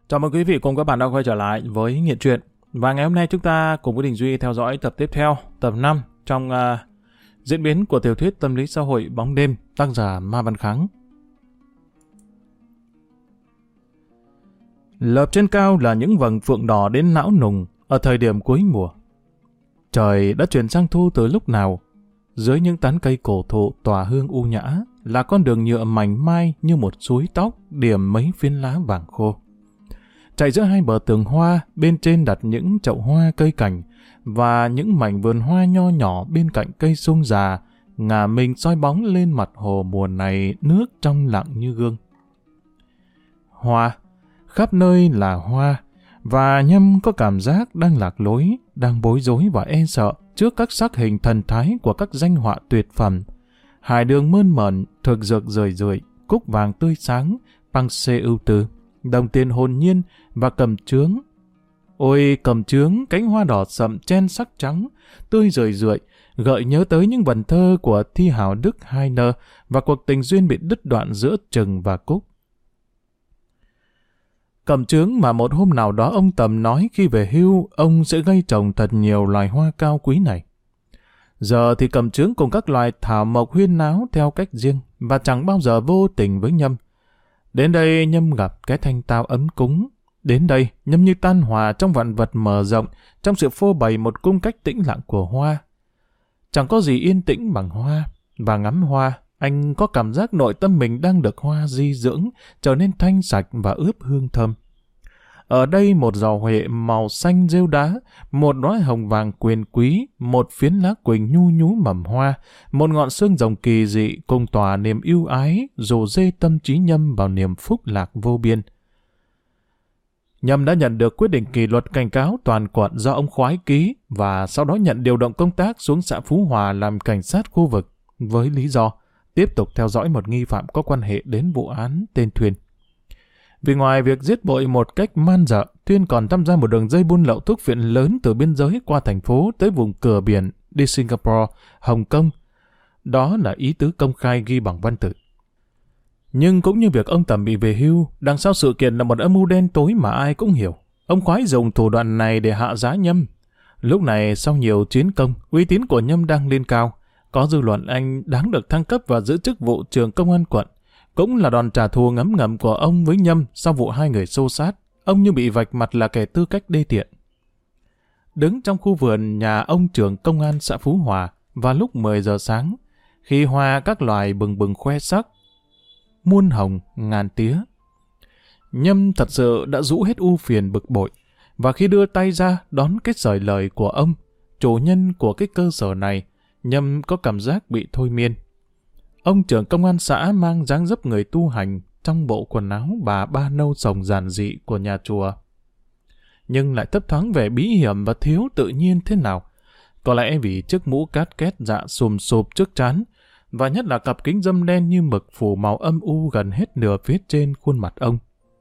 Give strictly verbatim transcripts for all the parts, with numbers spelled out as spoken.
Chào mừng quý vị cùng các bạn đã quay trở lại với Nghiện Truyện. Và ngày hôm nay chúng ta cùng với Đình Duy theo dõi tập tiếp theo, tập năm trong uh, diễn biến của tiểu thuyết tâm lý xã hội Bóng Đêm, tác giả Ma Văn Kháng. Lợp trên cao là những vầng phượng đỏ đến não nùng ở thời điểm cuối mùa. Trời đã chuyển sang thu từ lúc nào? Dưới những tán cây cổ thụ tỏa hương u nhã là con đường nhựa mảnh mai như một suối tóc điểm mấy phiến lá vàng khô. Chạy giữa hai bờ tường hoa, bên trên đặt những chậu hoa cây cảnh và những mảnh vườn hoa nho nhỏ bên cạnh cây sung già, ngả mình soi bóng lên mặt hồ mùa này nước trong lặng như gương. Hoa, khắp nơi là hoa, và Nhâm có cảm giác đang lạc lối, đang bối rối và e sợ trước các sắc hình thần thái của các danh họa tuyệt phẩm. Hải đường mơn mởn, thực dược rời rượi, cúc vàng tươi sáng, băng xê ưu tư, đồng tiền hồn nhiên và cầm trướng. Ôi cầm trướng, cánh hoa đỏ sậm chen sắc trắng, tươi rời rượi, gợi nhớ tới những vần thơ của thi hào Đức Heine và cuộc tình duyên bị đứt đoạn giữa Trừng và Cúc. Cầm trướng mà một hôm nào đó ông Tầm nói khi về hưu, ông sẽ gây trồng thật nhiều loài hoa cao quý này. Giờ thì cầm trướng cùng các loài thảo mộc huyên náo theo cách riêng và chẳng bao giờ vô tình với Nhâm. Đến đây Nhâm gặp cái thanh tao ấm cúng. Đến đây Nhâm như tan hòa trong vạn vật mở rộng, trong sự phô bày một cung cách tĩnh lặng của hoa. Chẳng có gì yên tĩnh bằng hoa, và ngắm hoa, anh có cảm giác nội tâm mình đang được hoa di dưỡng, trở nên thanh sạch và ướp hương thơm. Ở đây một giò huệ màu xanh rêu đá, một đóa hồng vàng quyền quý, một phiến lá quỳnh nhu nhú mầm hoa, một ngọn xương rồng kỳ dị cùng tỏa niềm yêu ái, rủ dê tâm trí Nhâm vào niềm phúc lạc vô biên. Nhâm đã nhận được quyết định kỷ luật cảnh cáo toàn quận do ông Khoái ký và sau đó nhận điều động công tác xuống xã Phú Hòa làm cảnh sát khu vực với lý do tiếp tục theo dõi một nghi phạm có quan hệ đến vụ án tên Thuyên. Vì ngoài việc giết bội một cách man dợ, Thuyên còn tham gia một đường dây buôn lậu thuốc phiện lớn từ biên giới qua thành phố tới vùng cửa biển, đi Singapore, Hồng Kông. Đó là ý tứ công khai ghi bằng văn tự. Nhưng cũng như việc ông Tầm bị về hưu, đằng sau sự kiện là một âm mưu đen tối mà ai cũng hiểu. Ông Khoái dùng thủ đoạn này để hạ giá Nhâm. Lúc này sau nhiều chiến công, uy tín của Nhâm đang lên cao. Có dư luận anh đáng được thăng cấp và giữ chức vụ trưởng công an quận. Cũng là đòn trả thù ngấm ngầm của ông với Nhâm sau vụ hai người xô sát. Ông như bị vạch mặt là kẻ tư cách đê tiện. Đứng trong khu vườn nhà ông trưởng công an xã Phú Hòa vào lúc mười giờ sáng, khi hoa các loài bừng bừng khoe sắc, muôn hồng, ngàn tía. Nhâm thật sự đã rũ hết ưu phiền bực bội, và khi đưa tay ra đón cái sởi lời của ông, chủ nhân của cái cơ sở này, Nhâm có cảm giác bị thôi miên. Ông trưởng công an xã mang dáng dấp người tu hành trong bộ quần áo bà ba nâu sồng giản dị của nhà chùa. Nhưng lại thấp thoáng vẻ bí hiểm và thiếu tự nhiên thế nào. Có lẽ vì chiếc mũ cát két dạ sùm sụp trước trán, và nhất là cặp kính râm đen như mực phủ màu âm u gần hết nửa phía trên khuôn mặt ông.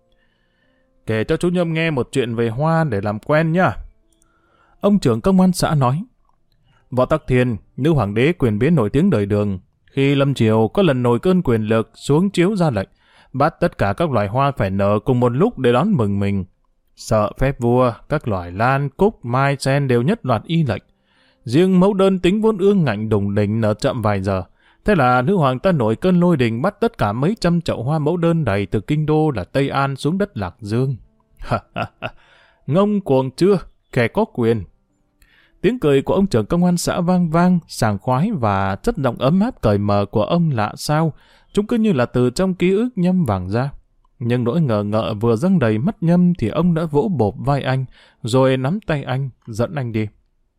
Kể cho chú Nhâm nghe một chuyện về hoa để làm quen nhá. Ông trưởng công an xã nói. Võ Tắc Thiên, nữ hoàng đế quyền biến nổi tiếng đời Đường, khi lâm triều có lần nổi cơn quyền lực xuống chiếu ra lệnh, bắt tất cả các loài hoa phải nở cùng một lúc để đón mừng mình. Sợ phép vua, các loài lan, cúc, mai, sen đều nhất loạt y lệnh. Riêng mẫu đơn tính vốn ương ngạnh đùng đỉnh nở chậm vài giờ. Thế là nữ hoàng ta nổi cơn lôi đình bắt tất cả mấy trăm chậu hoa mẫu đơn đầy từ kinh đô là Tây An xuống đất Lạc Dương. Ngông cuồng chưa, kẻ có quyền. Tiếng cười của ông trưởng công an xã vang vang, sảng khoái và chất giọng ấm áp cởi mở của ông lạ sao, chúng cứ như là từ trong ký ức Nhâm vàng ra. Nhưng nỗi ngờ ngợ vừa dâng đầy mắt Nhâm thì ông đã vỗ bộp vai anh, rồi nắm tay anh, dẫn anh đi.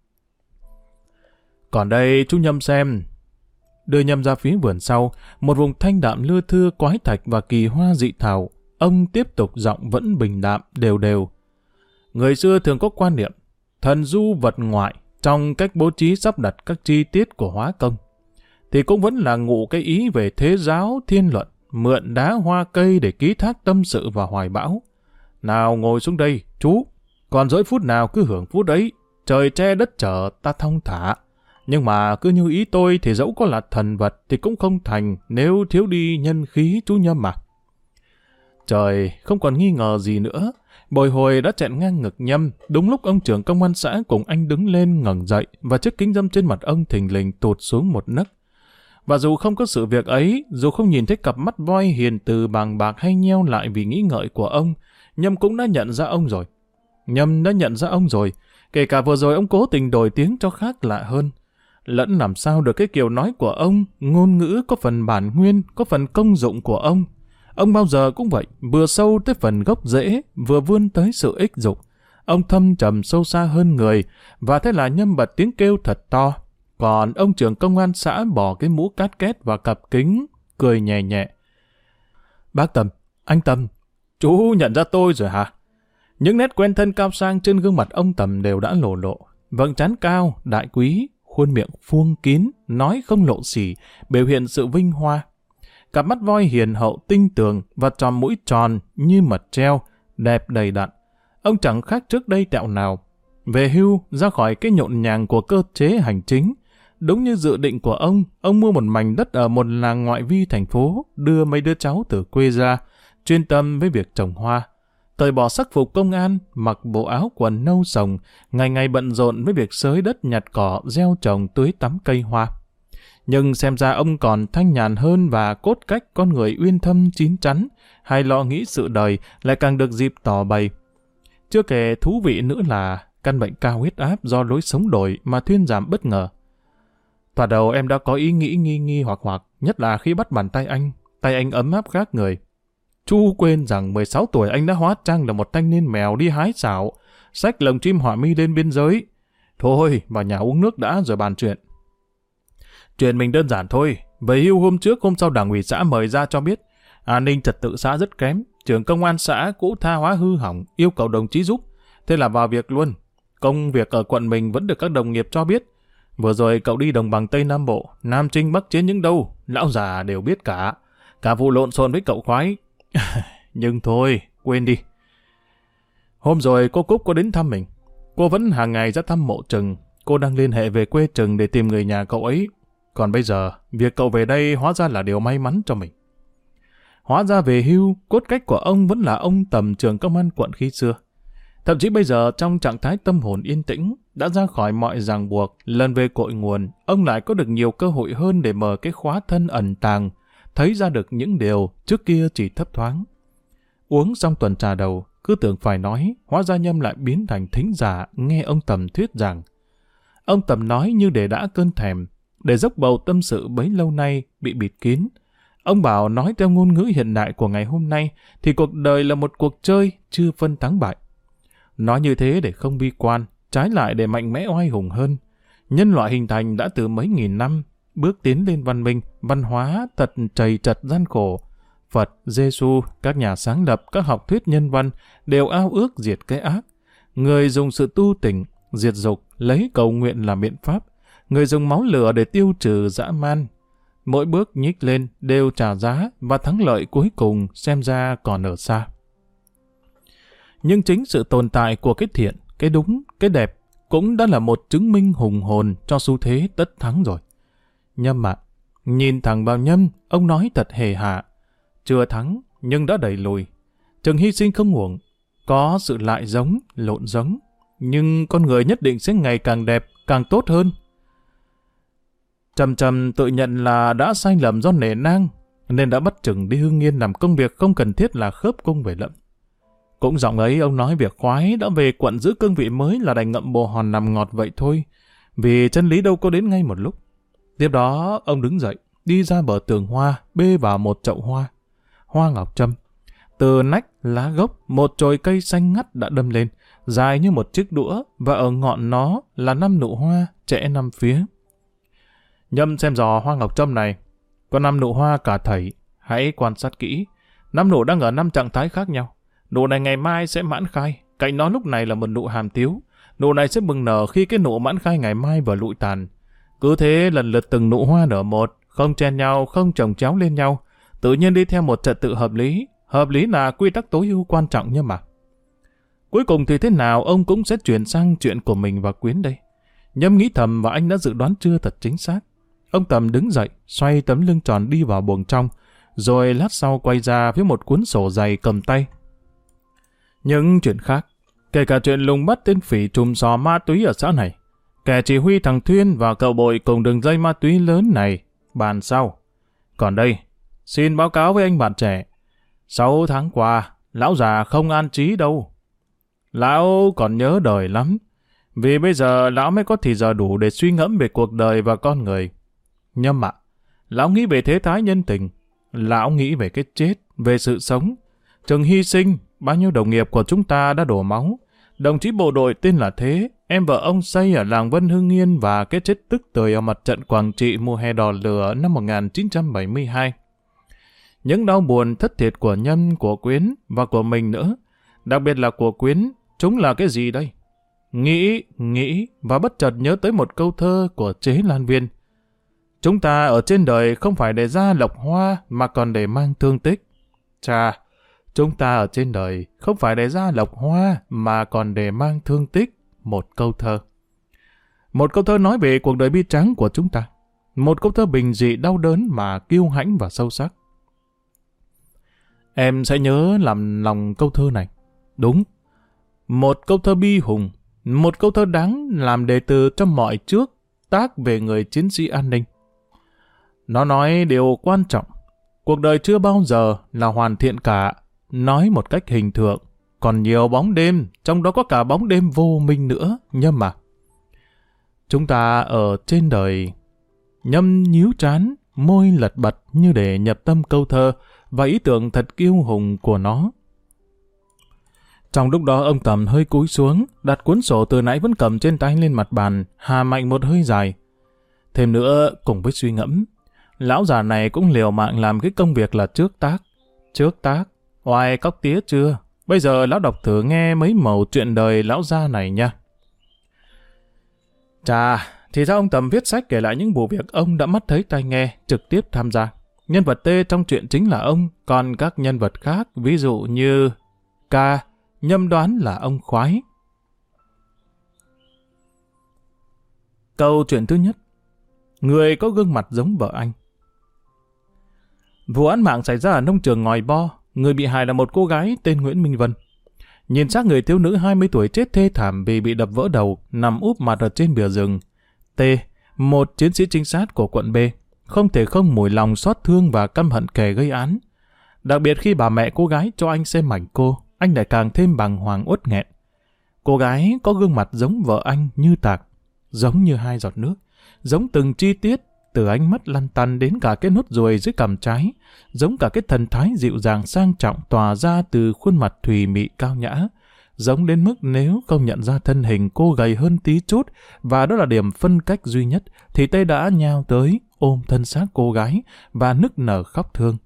Còn đây chú Nhâm xem. Đưa Nhâm ra phía vườn sau, một vùng thanh đạm lưa thưa quái thạch và kỳ hoa dị thảo. Ông tiếp tục giọng vẫn bình đạm, đều đều. Người xưa thường có quan niệm thần du vật ngoại trong cách bố trí sắp đặt các chi tiết của hóa công, thì cũng vẫn là ngụ cái ý về thế giáo thiên luận, mượn đá hoa cây để ký thác tâm sự và hoài bão. Nào ngồi xuống đây, chú, còn dỗi phút nào cứ hưởng phút ấy, trời che đất chở ta thong thả. Nhưng mà cứ như ý tôi thì dẫu có là thần vật thì cũng không thành nếu thiếu đi nhân khí chú Nhâm mà. Trời không còn nghi ngờ gì nữa. Bồi hồi đã chẹn ngang ngực Nhâm, đúng lúc ông trưởng công an xã cùng anh đứng lên ngẩng dậy và chiếc kính râm trên mặt ông thình lình tụt xuống một nấc. Và dù không có sự việc ấy, dù không nhìn thấy cặp mắt voi hiền từ bàng bạc hay nheo lại vì nghĩ ngợi của ông, Nhâm cũng đã nhận ra ông rồi. Nhâm đã nhận ra ông rồi, kể cả vừa rồi ông cố tình đổi tiếng cho khác lạ hơn. Lẫn làm sao được cái kiểu nói của ông, ngôn ngữ có phần bản nguyên, có phần công dụng của ông. Ông bao giờ cũng vậy, vừa sâu tới phần gốc rễ, vừa vươn tới sự ích dụng. Ông thâm trầm sâu xa hơn người, và thế là Nhâm bật tiếng kêu thật to. Còn ông trưởng công an xã bỏ cái mũ cát két và cặp kính, cười nhẹ nhẹ. Bác Tâm, anh Tâm, chú nhận ra tôi rồi hả? Những nét quen thân cao sang trên gương mặt ông Tầm đều đã lộ lộ. Vầng trán cao, đại quý, khuôn miệng vuông kín, nói không lộ xỉ, biểu hiện sự vinh hoa. Cặp mắt voi hiền hậu tinh tường và tròn mũi tròn như mật treo, đẹp đầy đặn. Ông chẳng khác trước đây tẹo nào. Về hưu, ra khỏi cái nhộn nhàng của cơ chế hành chính. Đúng như dự định của ông, ông mua một mảnh đất ở một làng ngoại vi thành phố, đưa mấy đứa cháu từ quê ra, chuyên tâm với việc trồng hoa. Thời bỏ sắc phục công an, mặc bộ áo quần nâu sồng, ngày ngày bận rộn với việc xới đất nhặt cỏ, gieo trồng tưới tắm cây hoa. Nhưng xem ra ông còn thanh nhàn hơn và cốt cách con người uyên thâm chín chắn, hay lo nghĩ sự đời lại càng được dịp tỏ bày. Chưa kể thú vị nữa là căn bệnh cao huyết áp do lối sống đổi mà thuyên giảm bất ngờ. Thoạt đầu em đã có ý nghĩ nghi nghi hoặc hoặc, nhất là khi bắt bàn tay anh, tay anh ấm áp khác người. Chu quên rằng mười sáu tuổi anh đã hóa trang là một thanh niên mèo đi hái xảo, xách lồng chim họa mi lên biên giới. Thôi, vào nhà uống nước đã rồi bàn chuyện. Chuyện mình đơn giản thôi, về hưu hôm trước hôm sau đảng ủy xã mời ra cho biết, an ninh trật tự xã rất kém, trưởng công an xã cũ tha hóa hư hỏng, yêu cầu đồng chí giúp. Thế là vào việc luôn. Công việc ở quận mình vẫn được các đồng nghiệp cho biết. Vừa rồi cậu đi đồng bằng Tây Nam Bộ, Nam Trinh Bắc Chiến những đâu, lão già đều biết cả. Cả vụ lộn xộn với cậu khoái. Nhưng thôi, quên đi. Hôm rồi cô Cúc có đến thăm mình. Cô vẫn hàng ngày ra thăm mộ Trừng. Cô đang liên hệ về quê Trừng để tìm người nhà cậu ấy. Còn bây giờ, việc cậu về đây hóa ra là điều may mắn cho mình. Hóa ra về hưu, cốt cách của ông vẫn là ông Tầm trưởng công an quận khi xưa. Thậm chí bây giờ trong trạng thái tâm hồn yên tĩnh, đã ra khỏi mọi ràng buộc, lần về cội nguồn, ông lại có được nhiều cơ hội hơn để mở cái khóa thân ẩn tàng, thấy ra được những điều trước kia chỉ thấp thoáng. Uống xong tuần trà đầu, cứ tưởng phải nói, hóa ra Nhâm lại biến thành thính giả nghe ông Tầm thuyết giảng. Ông Tầm nói như để đã cơn thèm, để dốc bầu tâm sự bấy lâu nay bị bịt kín. Ông bảo nói theo ngôn ngữ hiện đại của ngày hôm nay thì cuộc đời là một cuộc chơi chưa phân thắng bại. Nói như thế để không bi quan, trái lại để mạnh mẽ oai hùng hơn. Nhân loại hình thành đã từ mấy nghìn năm, bước tiến lên văn minh, văn hóa thật trầy trật gian khổ. Phật, Giêsu, các nhà sáng lập, các học thuyết nhân văn đều ao ước diệt cái ác. Người dùng sự tu tỉnh, diệt dục, lấy cầu nguyện làm biện pháp. Người dùng máu lửa để tiêu trừ dã man. Mỗi bước nhích lên đều trả giá và thắng lợi cuối cùng xem ra còn ở xa. Nhưng chính sự tồn tại của cái thiện, cái đúng, cái đẹp cũng đã là một chứng minh hùng hồn cho xu thế tất thắng rồi. Nhâm ạ, nhìn thẳng vào Nhâm, ông nói thật hề hạ. Chưa thắng, nhưng đã đẩy lùi. Chừng hy sinh không uổng, có sự lại giống, lộn giống. Nhưng con người nhất định sẽ ngày càng đẹp, càng tốt hơn. Trầm trầm tự nhận là đã sai lầm do nể nang, nên đã bắt chừng đi Hưng Yên làm công việc không cần thiết là khớp cung về lậm. Cũng giọng ấy ông nói việc khoái đã về quận giữ cương vị mới là đành ngậm bồ hòn nằm ngọt vậy thôi, vì chân lý đâu có đến ngay một lúc. Tiếp đó ông đứng dậy, đi ra bờ tường hoa, bê vào một chậu hoa. Hoa ngọc trâm. Từ nách, lá gốc, một chồi cây xanh ngắt đã đâm lên, dài như một chiếc đũa, và ở ngọn nó là năm nụ hoa, chẽ năm phía. Nhâm xem dò hoa ngọc trâm này. Có năm nụ hoa cả thảy, hãy quan sát kỹ. Năm nụ đang ở năm trạng thái khác nhau. Nụ này ngày mai sẽ mãn khai, cạnh nó lúc này là một nụ hàm tiếu. Nụ này sẽ bừng nở khi cái nụ mãn khai ngày mai vừa lụi tàn. Cứ thế lần lượt từng nụ hoa nở một, không chen nhau, không chồng chéo lên nhau, tự nhiên đi theo một trật tự hợp lý. Hợp lý là quy tắc tối ưu quan trọng nhưng mà. Cuối cùng thì thế nào ông cũng sẽ chuyển sang chuyện của mình và Quyến đây. Nhâm nghĩ thầm và anh đã dự đoán chưa thật chính xác. Ông Tầm đứng dậy, xoay tấm lưng tròn đi vào buồng trong, rồi lát sau quay ra với một cuốn sổ dày cầm tay. Những chuyện khác, kể cả chuyện lùng bắt tên phỉ trùm xò ma túy ở xã này, kẻ chỉ huy thằng Thuyên và cậu Bội cùng đường dây ma túy lớn này, bàn sau. Còn đây, xin báo cáo với anh bạn trẻ, sáu tháng qua, lão già không an trí đâu. Lão còn nhớ đời lắm, vì bây giờ lão mới có thì giờ đủ để suy ngẫm về cuộc đời và con người. Nhưng mà, lão nghĩ về thế thái nhân tình, lão nghĩ về cái chết, về sự sống. Chừng hy sinh, bao nhiêu đồng nghiệp của chúng ta đã đổ máu. Đồng chí bộ đội tên là Thế, em vợ ông xây ở làng Vân Hưng Yên và cái chết tức tưởi ở mặt trận Quảng Trị mùa hè đỏ lửa năm một nghìn chín trăm bảy mươi hai. Những đau buồn thất thiệt của Nhâm, của Quyến và của mình nữa, đặc biệt là của Quyến, chúng là cái gì đây? Nghĩ, nghĩ và bất chợt nhớ tới một câu thơ của Chế Lan Viên. Chúng ta ở trên đời không phải để ra lộc hoa mà còn để mang thương tích. Chà, chúng ta ở trên đời không phải để ra lộc hoa mà còn để mang thương tích. Một câu thơ. Một câu thơ nói về cuộc đời bi tráng của chúng ta. Một câu thơ bình dị đau đớn mà kiêu hãnh và sâu sắc. Em sẽ nhớ làm lòng câu thơ này. Đúng. Một câu thơ bi hùng. Một câu thơ đáng làm đề từ cho mọi trước tác về người chiến sĩ an ninh. Nó nói điều quan trọng. Cuộc đời chưa bao giờ là hoàn thiện cả. Nói một cách hình tượng. Còn nhiều bóng đêm, trong đó có cả bóng đêm vô minh nữa. Nhưng mà, chúng ta ở trên đời, Nhâm nhíu trán, môi lật bật như để nhập tâm câu thơ và ý tưởng thật kiêu hùng của nó. Trong lúc đó ông Tầm hơi cúi xuống, đặt cuốn sổ từ nãy vẫn cầm trên tay lên mặt bàn, hà mạnh một hơi dài. Thêm nữa, cùng với suy ngẫm, lão già này cũng liều mạng làm cái công việc là trước tác. Trước tác, oai cóc tía chưa? Bây giờ lão đọc thử nghe mấy mẩu chuyện đời lão gia này nha. Chà, thì ra ông Tầm viết sách kể lại những vụ việc ông đã mắt thấy tai nghe, trực tiếp tham gia. Nhân vật T trong truyện chính là ông, còn các nhân vật khác, ví dụ như K, Nhâm đoán là ông Khoái. Câu chuyện thứ nhất. Người có gương mặt giống vợ anh. Vụ án mạng xảy ra ở nông trường Ngòi Bo. Người bị hại là một cô gái tên Nguyễn Minh Vân. Nhìn xác người thiếu nữ hai mươi tuổi chết thê thảm vì bị đập vỡ đầu, nằm úp mặt ở trên bìa rừng. T, một chiến sĩ trinh sát của quận B, không thể không mủi lòng xót thương và căm hận kẻ gây án. Đặc biệt khi bà mẹ cô gái cho anh xem ảnh cô, anh lại càng thêm bàng hoàng uất nghẹn. Cô gái có gương mặt giống vợ anh như tạc, giống như hai giọt nước, giống từng chi tiết, từ ánh mắt lăn tăn đến cả cái nốt ruồi dưới cằm trái, giống cả cái thần thái dịu dàng sang trọng tỏa ra từ khuôn mặt thùy mị cao nhã, giống đến mức nếu không nhận ra thân hình cô gầy hơn tí chút, và đó là điểm phân cách duy nhất, thì Tê đã nhào tới, ôm thân xác cô gái và nức nở khóc thương.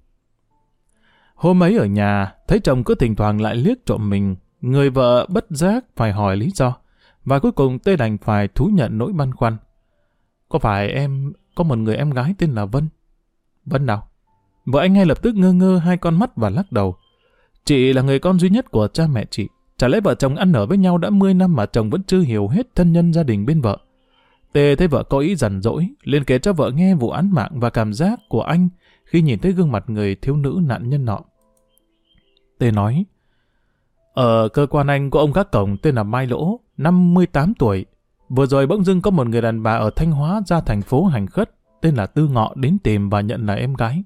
Hôm ấy ở nhà, thấy chồng cứ thỉnh thoảng lại liếc trộm mình, người vợ bất giác phải hỏi lý do, và cuối cùng Tê đành phải thú nhận nỗi băn khoăn. Có phải em có một người em gái tên là Vân? Vân nào? Vợ anh ngay lập tức ngơ ngơ hai con mắt và lắc đầu. Chị là người con duy nhất của cha mẹ chị. Chả lẽ vợ chồng ăn ở với nhau đã mười năm mà chồng vẫn chưa hiểu hết thân nhân gia đình bên vợ. Tê thấy vợ có ý giận dỗi, liền kể cho vợ nghe vụ án mạng và cảm giác của anh khi nhìn thấy gương mặt người thiếu nữ nạn nhân nọ. Tê nói, ở cơ quan anh có ông gác cổng tên là Mai Lỗ, năm mươi tám tuổi. Vừa rồi bỗng dưng có một người đàn bà ở Thanh Hóa ra thành phố hành khất, tên là Tư Ngọ đến tìm và nhận là em gái.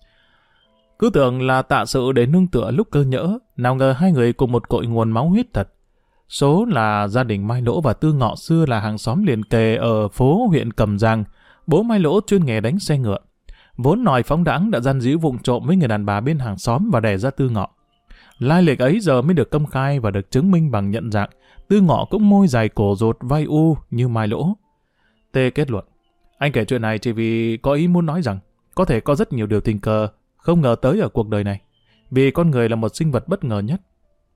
Cứ tưởng là tạ sự để nương tựa lúc cơ nhỡ, nào ngờ hai người cùng một cội nguồn máu huyết thật. Số là gia đình Mai Lỗ và Tư Ngọ xưa là hàng xóm liền kề ở phố huyện Cẩm Giang. Bố Mai Lỗ chuyên nghề đánh xe ngựa. Vốn nòi phóng đãng đã gian díu vụng trộm với người đàn bà bên hàng xóm và đẻ ra Tư Ngọ. Lai lịch ấy giờ mới được công khai và được chứng minh bằng nhận dạng. Tư Ngọ cũng môi dài cổ rột vai u như Mai Lỗ. Tê kết luận, anh kể chuyện này chỉ vì có ý muốn nói rằng có thể có rất nhiều điều tình cờ không ngờ tới ở cuộc đời này, vì con người là một sinh vật bất ngờ nhất.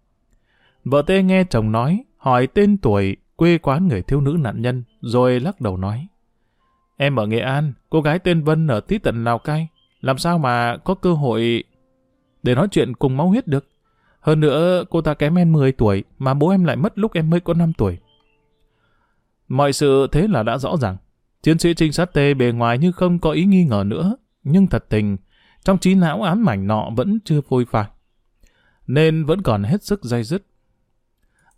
Vợ Tê nghe chồng nói, hỏi tên tuổi, quê quán người thiếu nữ nạn nhân, rồi lắc đầu nói, em ở Nghệ An, cô gái tên Vân ở tí tận Lào Cai, làm sao mà có cơ hội để nói chuyện cùng máu huyết được. Hơn nữa, cô ta kém em mười tuổi, mà bố em lại mất lúc em mới có năm tuổi. Mọi sự thế là đã rõ ràng. Chiến sĩ trinh sát Tê bề ngoài như không có ý nghi ngờ nữa, nhưng thật tình, trong trí não ám ảnh nọ vẫn chưa phôi phai, nên vẫn còn hết sức day dứt.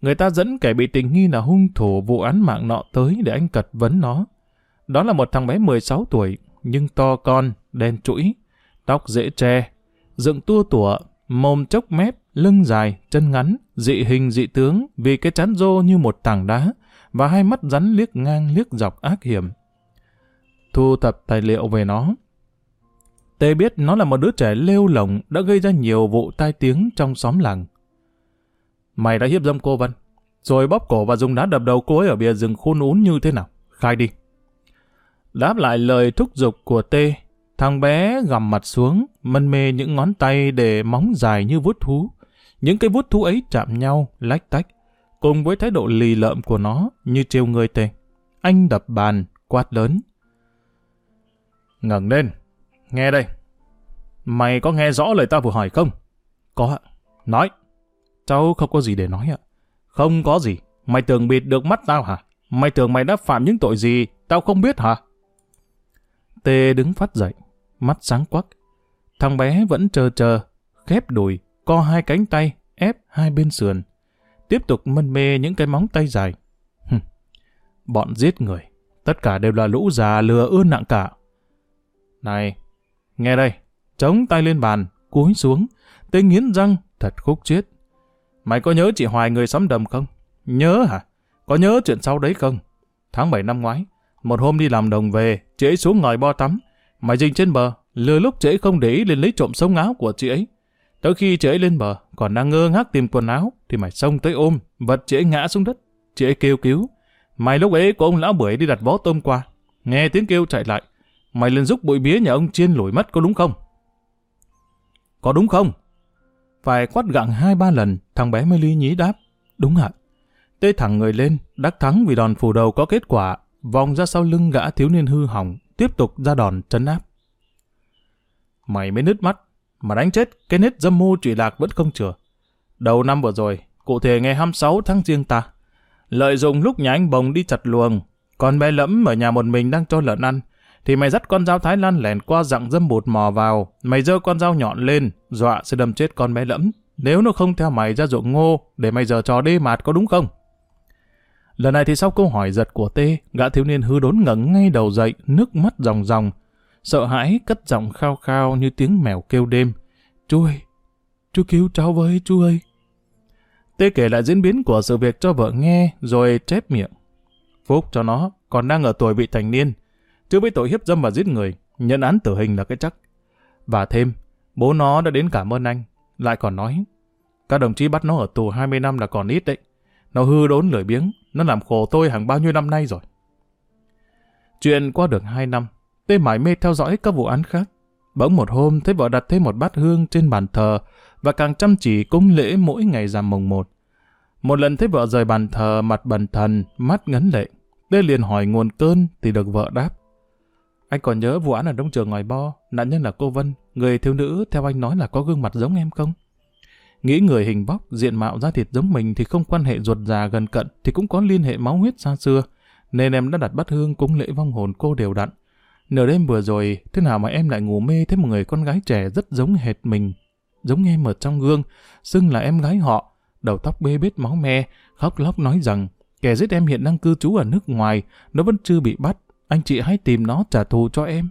Người ta dẫn kẻ bị tình nghi là hung thủ vụ án mạng nọ tới để anh cật vấn nó. Đó là một thằng bé mười sáu tuổi, nhưng to con, đen trũi, tóc dễ tre, dựng tua tủa, mồm chốc mép, lưng dài, chân ngắn, dị hình dị tướng vì cái trán rô như một tảng đá và hai mắt rắn liếc ngang liếc dọc ác hiểm. Thu thập tài liệu về nó, Tê biết nó là một đứa trẻ lêu lỏng đã gây ra nhiều vụ tai tiếng trong xóm làng. Mày đã hiếp dâm cô Vân, rồi bóp cổ và dùng đá đập đầu cô ấy ở bìa rừng khôn ún như thế nào? Khai đi. Đáp lại lời thúc giục của Tê, thằng bé gằm mặt xuống, mân mê những ngón tay để móng dài như vuốt thú. Những cái vuốt thú ấy chạm nhau, lách tách, cùng với thái độ lì lợm của nó như trêu người Tê. Anh đập bàn, quát lớn. Ngẩng lên, nghe đây. Mày có nghe rõ lời ta vừa hỏi không? Có ạ. Nói. Cháu không có gì để nói ạ. Không có gì. Mày tưởng bịt được mắt tao hả? Mày tưởng mày đã phạm những tội gì tao không biết hả? Tê đứng phát dậy, mắt sáng quắc. Thằng bé vẫn chờ chờ, khép đùi, co hai cánh tay, ép hai bên sườn. Tiếp tục mân mê những cái móng tay dài. Bọn giết người, tất cả đều là lũ già lừa ươn nặng cả. Này, nghe đây, chống tay lên bàn, cúi xuống, Tê nghiến răng, thật khúc chiết. Mày có nhớ chị Hoài người xóm Đầm không? Nhớ hả? Có nhớ chuyện sau đấy không? Tháng bảy năm ngoái, một hôm đi làm đồng về, chị ấy xuống ngòi bo tắm. Mày dình trên bờ, lừa lúc chị ấy không để ý lên lấy trộm sống áo của chị ấy. Tới khi chị ấy lên bờ, còn đang ngơ ngác tìm quần áo, thì mày xông tới ôm, vật chị ấy ngã xuống đất. Chị ấy kêu cứu. Mày lúc ấy có ông lão bưởi đi đặt bó tôm qua. Nghe tiếng kêu chạy lại. Mày lên giúp bụi mía nhà ông chiên lủi mất có đúng không? Có đúng không? Phải quát gặng hai ba lần, thằng bé mới lý nhí đáp. Đúng ạ. Tê thẳng người lên, đắc thắng vì đòn phủ đầu có kết quả, vòng ra sau lưng gã thiếu niên hư hỏng, tiếp tục ra đòn trấn áp. Mày mới nứt mắt, mà đánh chết cái nết dâm mô trụy lạc vẫn không chừa. Đầu năm vừa rồi, cụ thể ngày hai mươi sáu tháng giêng ta, lợi dụng lúc nhà anh Bồng đi chặt luồng, còn bé Lẫm ở nhà một mình đang cho lợn ăn, thì mày dắt con dao Thái Lan lẻn qua dặng dâm bụt mò vào, mày giơ con dao nhọn lên, dọa sẽ đâm chết con bé Lẫm, nếu nó không theo mày ra ruộng ngô, để mày giở trò đê mạt có đúng không? Lần này thì sau câu hỏi giật của Tê, gã thiếu niên hư đốn ngẩng ngay đầu dậy, nước mắt ròng ròng, sợ hãi cất giọng khao khao như tiếng mèo kêu đêm. Chú ơi, chú cứu cháu với chú ơi. Tê kể lại diễn biến của sự việc cho vợ nghe, rồi chép miệng. Phúc cho nó, còn đang ở tuổi vị thành niên, chứ với tội hiếp dâm và giết người, nhận án tử hình là cái chắc. Và thêm, bố nó đã đến cảm ơn anh, lại còn nói, các đồng chí bắt nó ở tù hai mươi năm là còn ít đấy. Nó hư đốn lười biếng, nó làm khổ tôi hàng bao nhiêu năm nay rồi. Chuyện qua được hai năm, Tê mải mê theo dõi các vụ án khác. Bỗng một hôm thấy vợ đặt thêm một bát hương trên bàn thờ và càng chăm chỉ cúng lễ mỗi ngày rằm mùng một. Một lần thấy vợ rời bàn thờ mặt bần thần, mắt ngấn lệ. Tê liền hỏi nguồn cơn thì được vợ đáp. Anh còn nhớ vụ án ở Đông Trường Ngòi Bo, nạn nhân là cô Vân, người thiếu nữ theo anh nói là có gương mặt giống em không? Nghĩ người hình vóc, diện mạo da thịt giống mình thì không quan hệ ruột già gần cận thì cũng có liên hệ máu huyết xa xưa, nên em đã đặt bát hương cúng lễ vong hồn cô đều đặn. Nửa đêm vừa rồi, thế nào mà em lại ngủ mê thấy một người con gái trẻ rất giống hệt mình, giống em ở trong gương, xưng là em gái họ, đầu tóc bê bết máu me, khóc lóc nói rằng kẻ giết em hiện đang cư trú ở nước ngoài, nó vẫn chưa bị bắt, anh chị hãy tìm nó trả thù cho em.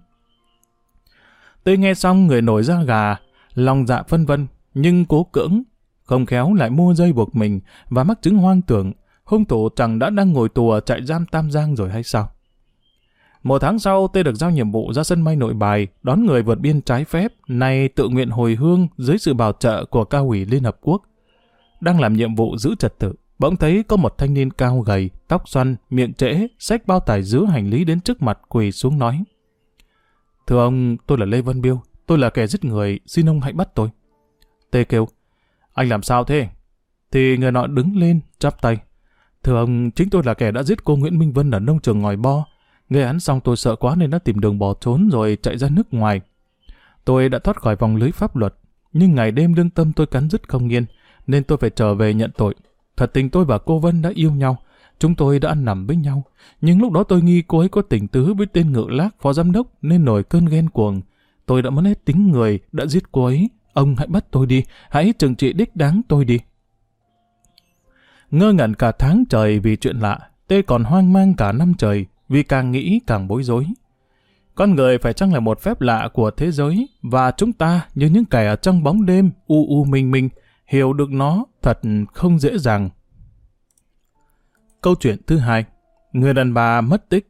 Tôi nghe xong người nổi da gà, lòng dạ phân vân, nhưng cố cưỡng, không khéo lại mua dây buộc mình và mắc chứng hoang tưởng, hung thủ chẳng đã đang ngồi tù ở trại giam Tam Giang rồi hay sao? Một tháng sau, Tê được giao nhiệm vụ ra sân bay Nội Bài, đón người vượt biên trái phép, nay tự nguyện hồi hương dưới sự bảo trợ của Cao ủy Liên Hợp Quốc. Đang làm nhiệm vụ giữ trật tự, bỗng thấy có một thanh niên cao gầy, tóc xoăn, miệng trễ, xách bao tải dứa hành lý đến trước mặt quỳ xuống nói. Thưa ông, tôi là Lê Văn Biêu, tôi là kẻ giết người, xin ông hãy bắt tôi. Tê kêu, anh làm sao thế? Thì người nọ đứng lên, chắp tay. Thưa ông, chính tôi là kẻ đã giết cô Nguyễn Minh Vân ở nông trường Ngòi Bo. Gây án xong tôi sợ quá nên đã tìm đường bỏ trốn rồi chạy ra nước ngoài. Tôi đã thoát khỏi vòng lưới pháp luật, nhưng ngày đêm lương tâm tôi cắn rứt không yên, nên tôi phải trở về nhận tội. Thật tình tôi và cô Vân đã yêu nhau, chúng tôi đã ăn nằm với nhau, nhưng lúc đó tôi nghi cô ấy có tình tứ với tên Ngự Lác, phó giám đốc, nên nổi cơn ghen cuồng. Tôi đã mất hết tính người, đã giết cô ấy. Ông hãy bắt tôi đi, hãy trừng trị đích đáng tôi đi. Ngơ ngẩn cả tháng trời vì chuyện lạ, Tê còn hoang mang cả năm trời vì càng nghĩ càng bối rối. Con người phải chăng là một phép lạ của thế giới, và chúng ta như những kẻ ở trong bóng đêm u u minh minh, hiểu được nó thật không dễ dàng. Câu chuyện thứ hai, người đàn bà mất tích.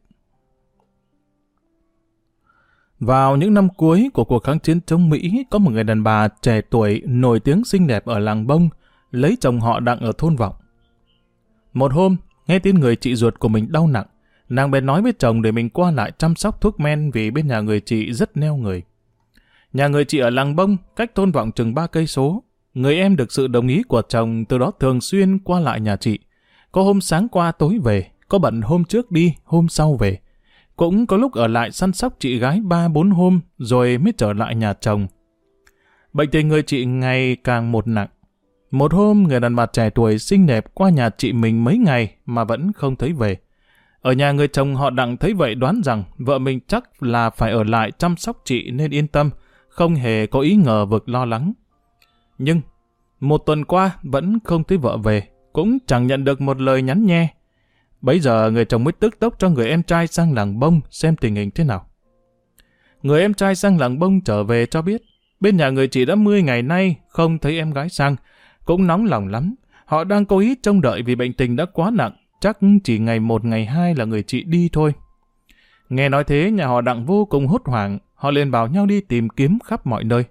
Vào những năm cuối của cuộc kháng chiến chống Mỹ, có một người đàn bà trẻ tuổi nổi tiếng xinh đẹp ở làng Bông, lấy chồng họ Đặng ở thôn Vọng. Một hôm, nghe tin người chị ruột của mình đau nặng, nàng bèn nói với chồng để mình qua lại chăm sóc thuốc men vì bên nhà người chị rất neo người. Nhà người chị ở làng Bông, cách thôn Vọng chừng ba cây số. Người em được sự đồng ý của chồng, từ đó thường xuyên qua lại nhà chị. Có hôm sáng qua tối về, có bận hôm trước đi, hôm sau về. Cũng có lúc ở lại săn sóc chị gái ba bốn hôm rồi mới trở lại nhà chồng. Bệnh tình người chị ngày càng một nặng. Một hôm, người đàn bà trẻ tuổi xinh đẹp qua nhà chị mình mấy ngày mà vẫn không thấy về. Ở nhà người chồng họ Đặng thấy vậy đoán rằng vợ mình chắc là phải ở lại chăm sóc chị nên yên tâm, không hề có ý ngờ vực lo lắng. Nhưng, một tuần qua vẫn không thấy vợ về, cũng chẳng nhận được một lời nhắn nhe. Bấy giờ người chồng mới tức tốc cho người em trai sang làng Bông xem tình hình thế nào. Người em trai sang làng Bông trở về cho biết, bên nhà người chị đã mười ngày nay không thấy em gái sang, cũng nóng lòng lắm. Họ đang cố ý trông đợi vì bệnh tình đã quá nặng, chắc chỉ ngày một ngày hai là người chị đi thôi. Nghe nói thế, nhà họ Đặng vô cùng hốt hoảng, họ liền bảo nhau đi tìm kiếm khắp mọi nơi.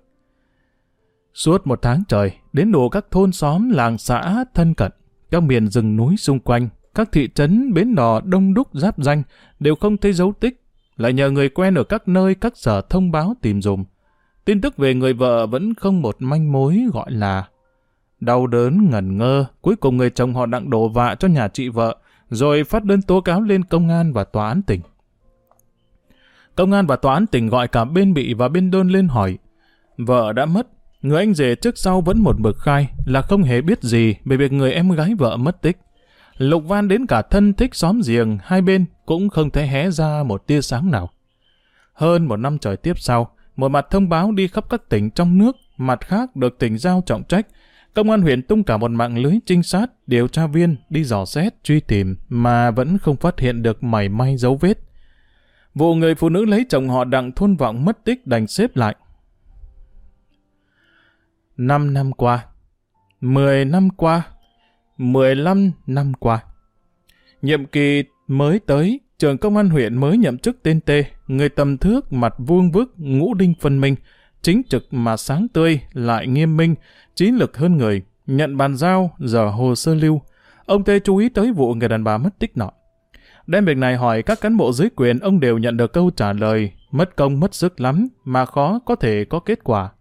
Suốt một tháng trời, đến đủ các thôn xóm, làng xã thân cận, các miền rừng núi xung quanh, các thị trấn, bến đò đông đúc giáp danh đều không thấy dấu tích, lại nhờ người quen ở các nơi các sở thông báo tìm dùm. Tin tức về người vợ vẫn không một manh mối, gọi là đau đớn ngẩn ngơ. Cuối cùng người chồng họ Đặng đổ vạ cho nhà chị vợ, rồi phát đơn tố cáo lên công an và tòa án tỉnh. Công an và tòa án tỉnh gọi cả bên bị và bên đơn lên hỏi. Vợ đã mất, người anh rể trước sau vẫn một mực khai là không hề biết gì về việc người em gái vợ mất tích. Lục van đến cả thân thích xóm giềng hai bên cũng không thấy hé ra một tia sáng nào. Hơn một năm trời tiếp sau, một mặt thông báo đi khắp các tỉnh trong nước, mặt khác được tỉnh giao trọng trách. Công an huyện tung cả một mạng lưới trinh sát, điều tra viên đi dò xét, truy tìm mà vẫn không phát hiện được mảy may dấu vết. Vụ người phụ nữ lấy chồng họ Đặng thôn Vọng mất tích đành xếp lại. Năm năm qua, mười năm qua, mười lăm năm qua. Nhiệm kỳ mới tới, trưởng công an huyện mới nhậm chức tên T, người tầm thước, mặt vuông vức, ngũ đinh phân minh, chính trực mà sáng tươi, lại nghiêm minh, trí lực hơn người, nhận bàn giao, giờ hồ sơ lưu. Ông T chú ý tới vụ người đàn bà mất tích nọ. Đem việc này hỏi các cán bộ dưới quyền, ông đều nhận được câu trả lời, mất công mất sức lắm, mà khó có thể có kết quả.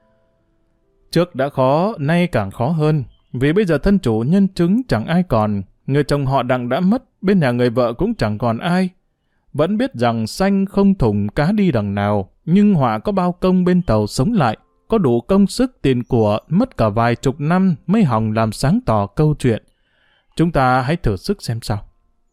Trước đã khó, nay càng khó hơn, vì bây giờ thân chủ nhân chứng chẳng ai còn, người chồng họ Đặng đã mất, bên nhà người vợ cũng chẳng còn ai. Vẫn biết rằng xanh không thủng cá đi đằng nào, nhưng họa có bao công bên tàu sống lại, có đủ công sức tiền của, mất cả vài chục năm mới hòng làm sáng tỏ câu chuyện. Chúng ta hãy thử sức xem sao.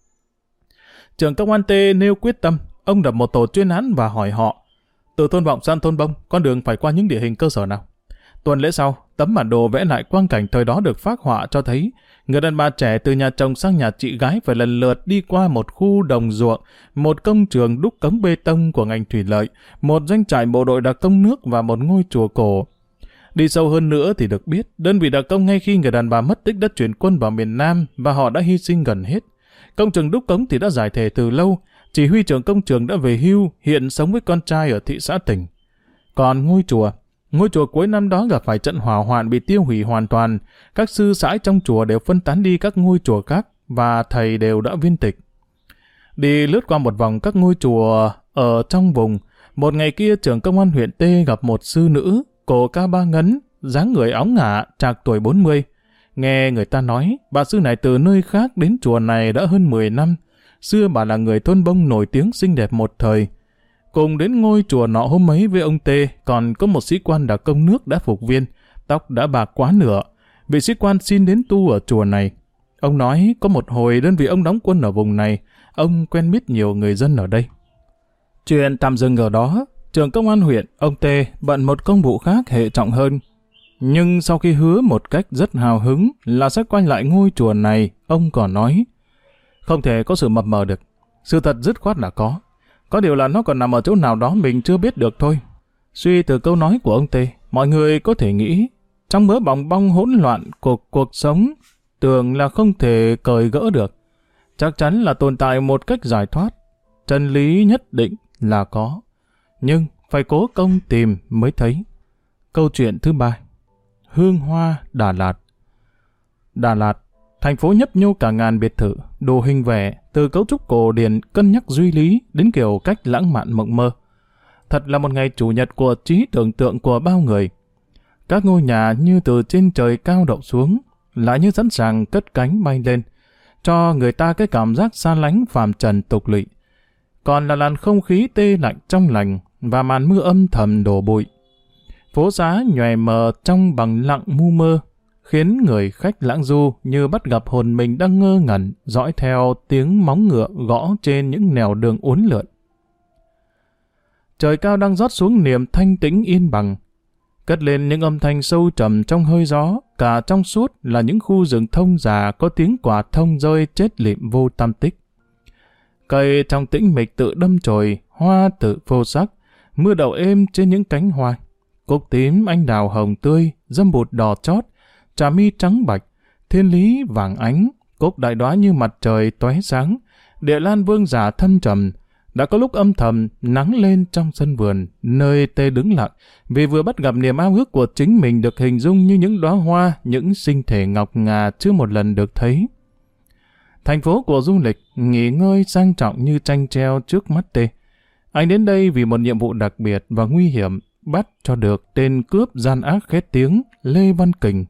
Trưởng công an T nêu quyết tâm, ông lập một tổ chuyên án và hỏi họ, từ thôn Vọng sang thôn Bông, con đường phải qua những địa hình cơ sở nào? Tuần lễ sau, tấm bản đồ vẽ lại quang cảnh thời đó được phác họa cho thấy người đàn bà trẻ từ nhà chồng sang nhà chị gái phải lần lượt đi qua một khu đồng ruộng, một công trường đúc cống bê tông của ngành thủy lợi, một doanh trại bộ đội đặc công nước và một ngôi chùa cổ. Đi sâu hơn nữa thì được biết, đơn vị đặc công ngay khi người đàn bà mất tích đã chuyển quân vào miền Nam và họ đã hy sinh gần hết. Công trường đúc cống thì đã giải thể từ lâu, chỉ huy trưởng công trường đã về hưu, hiện sống với con trai ở thị xã tỉnh. Còn ngôi chùa, ngôi chùa cuối năm đó gặp phải trận hỏa hoạn bị tiêu hủy hoàn toàn, các sư sãi trong chùa đều phân tán đi các ngôi chùa khác và thầy đều đã viên tịch. Đi lướt qua một vòng các ngôi chùa ở trong vùng, một ngày kia trưởng công an huyện T gặp một sư nữ, cổ cao ba ngấn, dáng người óng ngả, trạc tuổi bốn mươi. Nghe người ta nói, bà sư này từ nơi khác đến chùa này đã hơn mười năm. Xưa bà là người thôn Bông nổi tiếng xinh đẹp một thời. Cùng đến ngôi chùa nọ hôm ấy với ông T, còn có một sĩ quan đặc công nước đã phục viên, tóc đã bạc quá nửa. Vị sĩ quan xin đến tu ở chùa này. Ông nói có một hồi đơn vị ông đóng quân ở vùng này, ông quen biết nhiều người dân ở đây. Chuyện tạm dừng ở đó, trưởng công an huyện, ông T bận một công vụ khác hệ trọng hơn. Nhưng sau khi hứa một cách rất hào hứng là sẽ quay lại ngôi chùa này, ông còn nói, không thể có sự mập mờ được. Sự thật dứt khoát là có. Có điều là nó còn nằm ở chỗ nào đó mình chưa biết được thôi. Suy từ câu nói của ông Tê, mọi người có thể nghĩ, trong mớ bòng bong hỗn loạn của cuộc sống, tưởng là không thể cởi gỡ được. Chắc chắn là tồn tại một cách giải thoát. Chân lý nhất định là có. Nhưng phải cố công tìm mới thấy. Câu chuyện thứ ba. Hương hoa Đà Lạt. Đà Lạt, thành phố nhấp nhô cả ngàn biệt thự, đồ hình vẽ, từ cấu trúc cổ điển cân nhắc duy lý đến kiểu cách lãng mạn mộng mơ. Thật là một ngày chủ nhật của trí tưởng tượng của bao người. Các ngôi nhà như từ trên trời cao đậu xuống, lại như sẵn sàng cất cánh bay lên, cho người ta cái cảm giác xa lánh phàm trần tục lụy. Còn là làn không khí tê lạnh trong lành và màn mưa âm thầm đổ bụi. Phố xá nhòe mờ trong bằng lặng mu mơ, khiến người khách lãng du như bắt gặp hồn mình đang ngơ ngẩn dõi theo tiếng móng ngựa gõ trên những nẻo đường uốn lượn. Trời cao đang rót xuống niềm thanh tĩnh yên bằng, cất lên những âm thanh sâu trầm trong hơi gió, cả trong suốt là những khu rừng thông già có tiếng quả thông rơi chết lịm vô tâm tích. Cây trong tĩnh mịch tự đâm chồi, hoa tự phô sắc, mưa đậu êm trên những cánh hoa. Cúc tím, anh đào hồng tươi, dâm bụt đỏ chót, trà mi trắng bạch, thiên lý vàng ánh, cúc đại đóa như mặt trời tóe sáng, địa lan vương giả thâm trầm. Đã có lúc âm thầm nắng lên trong sân vườn, nơi Tê đứng lặng, vì vừa bắt gặp niềm ao ước của chính mình được hình dung như những đóa hoa, những sinh thể ngọc ngà chưa một lần được thấy. Thành phố của du lịch, nghỉ ngơi sang trọng như tranh treo trước mắt Tê. Anh đến đây vì một nhiệm vụ đặc biệt và nguy hiểm, bắt cho được tên cướp gian ác khét tiếng Lê Văn Kình.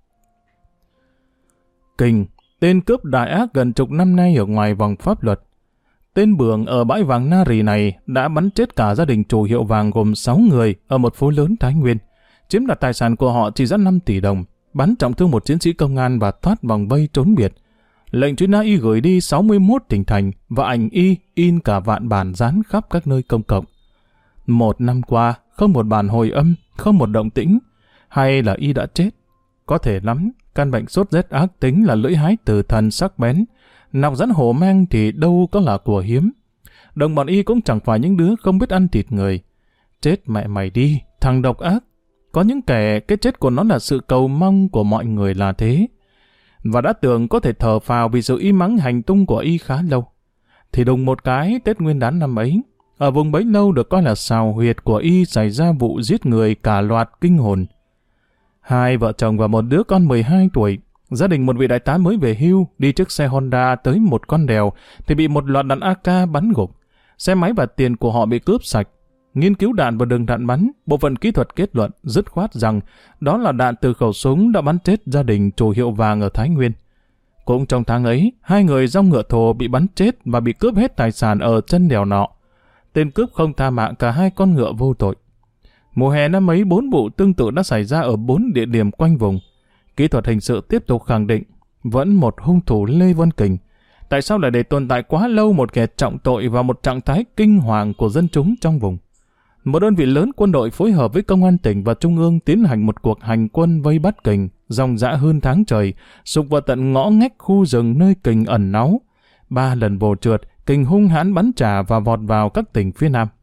Kình, tên cướp đại ác gần chục năm nay ở ngoài vòng pháp luật. Tên bường ở bãi vàng Na Rì này đã bắn chết cả gia đình chủ hiệu vàng gồm sáu người ở một phố lớn Thái Nguyên, chiếm đoạt tài sản của họ trị giá năm tỷ đồng, bắn trọng thương một chiến sĩ công an và thoát vòng vây trốn biệt. Lệnh truy nã y gửi đi sáu mươi mốt tỉnh thành và ảnh y in cả vạn bản dán khắp các nơi công cộng. Một năm qua, không một bản hồi âm, không một động tĩnh, hay là y đã chết? Có thể lắm, căn bệnh sốt rét ác tính là lưỡi hái tử thần sắc bén, nọc rắn hổ mang thì đâu có là của hiếm. Đồng bọn y cũng chẳng phải những đứa không biết ăn thịt người. Chết mẹ mày đi, thằng độc ác. Có những kẻ cái chết của nó là sự cầu mong của mọi người là thế. Và đã tưởng có thể thở phào vì sự im mắng hành tung của y khá lâu. Thì đùng một cái Tết Nguyên đán năm ấy, ở vùng bấy lâu được coi là sào huyệt của y xảy ra vụ giết người cả loạt kinh hồn. Hai vợ chồng và một đứa con mười hai tuổi, gia đình một vị đại tá mới về hưu đi chiếc xe Honda tới một con đèo thì bị một loạt đạn a ca bắn gục. Xe máy và tiền của họ bị cướp sạch. Nghiên cứu đạn và đường đạn bắn, bộ phận kỹ thuật kết luận dứt khoát rằng đó là đạn từ khẩu súng đã bắn chết gia đình chủ hiệu vàng ở Thái Nguyên. Cũng trong tháng ấy, hai người dòng ngựa thồ bị bắn chết và bị cướp hết tài sản ở chân đèo nọ. Tên cướp không tha mạng cả hai con ngựa vô tội. Mùa hè năm ấy, bốn vụ tương tự đã xảy ra ở bốn địa điểm quanh vùng. Kỹ thuật hình sự tiếp tục khẳng định vẫn một hung thủ Lê Văn Kình. Tại sao lại để tồn tại quá lâu một kẻ trọng tội và một trạng thái kinh hoàng của dân chúng trong vùng? Một đơn vị lớn quân đội phối hợp với công an tỉnh và trung ương tiến hành một cuộc hành quân vây bắt Kình, dòng dã hơn tháng trời, sục vào tận ngõ ngách khu rừng nơi Kình ẩn náu. Ba lần vồ trượt, Kình hung hãn bắn trả và vọt vào các tỉnh phía Nam.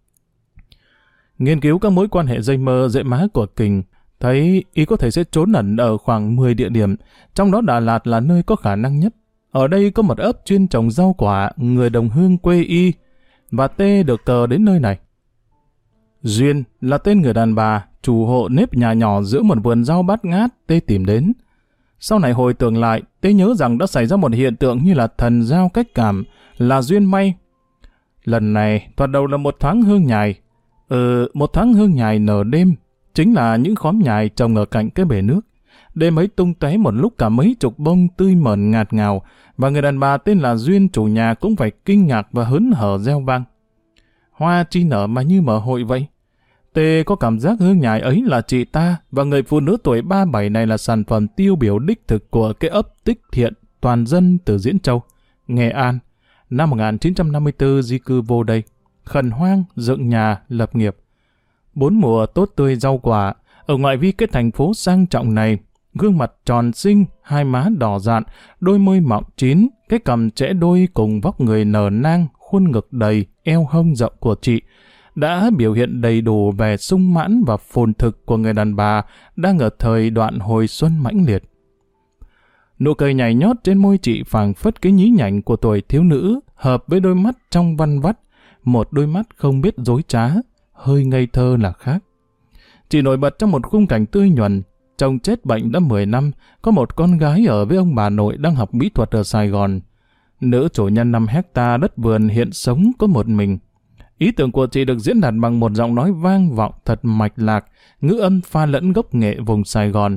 Nghiên cứu các mối quan hệ dây mơ dễ má của Kình, thấy y có thể sẽ trốn ẩn ở khoảng mười địa điểm, trong đó Đà Lạt là nơi có khả năng nhất. Ở đây có một ấp chuyên trồng rau quả, người đồng hương quê y, và Tê được cờ đến nơi này. Duyên là tên người đàn bà, chủ hộ nếp nhà nhỏ giữa một vườn rau bát ngát Tê tìm đến. Sau này hồi tưởng lại, Tê nhớ rằng đã xảy ra một hiện tượng như là thần giao cách cảm, là duyên may. Lần này, thoạt đầu là một thoáng hương nhài. Ừ, một thoáng hương nhài nở đêm, chính là những khóm nhài trồng ở cạnh cái bể nước. Đêm ấy tung tóe một lúc cả mấy chục bông tươi mởn ngạt ngào, và người đàn bà tên là Duyên chủ nhà cũng phải kinh ngạc và hớn hở reo vang. Hoa chi nở mà như mở hội vậy. Tê có cảm giác hương nhài ấy là chị ta, và người phụ nữ tuổi ba bảy này là sản phẩm tiêu biểu đích thực của cái ấp Tích Thiện, toàn dân từ Diễn Châu, Nghệ An. Năm một nghìn chín trăm năm mươi tư di cư vô đây, khẩn hoang, dựng nhà, lập nghiệp. Bốn mùa tốt tươi rau quả, Ở ngoại vi cái thành phố sang trọng này, gương mặt tròn xinh, hai má đỏ rạn, đôi môi mọng chín, cái cằm chẽ đôi cùng vóc người nở nang, khuôn ngực đầy, eo hông rộng của chị, đã biểu hiện đầy đủ vẻ sung mãn và phồn thực của người đàn bà đang ở thời đoạn hồi xuân mãnh liệt. Nụ cười nhảy nhót trên môi chị phảng phất cái nhí nhảnh của tuổi thiếu nữ, hợp với đôi mắt trong văn vắt, một đôi mắt không biết dối trá, hơi ngây thơ là khác. Chị nổi bật trong một khung cảnh tươi nhuần. Chồng chết bệnh đã mười năm, có một con gái ở với ông bà nội đang học mỹ thuật ở Sài Gòn. Nữ chủ nhân năm hecta đất vườn hiện sống có một mình. Ý tưởng của chị được diễn đạt bằng một giọng nói vang vọng thật mạch lạc, ngữ âm pha lẫn gốc nghệ vùng Sài Gòn.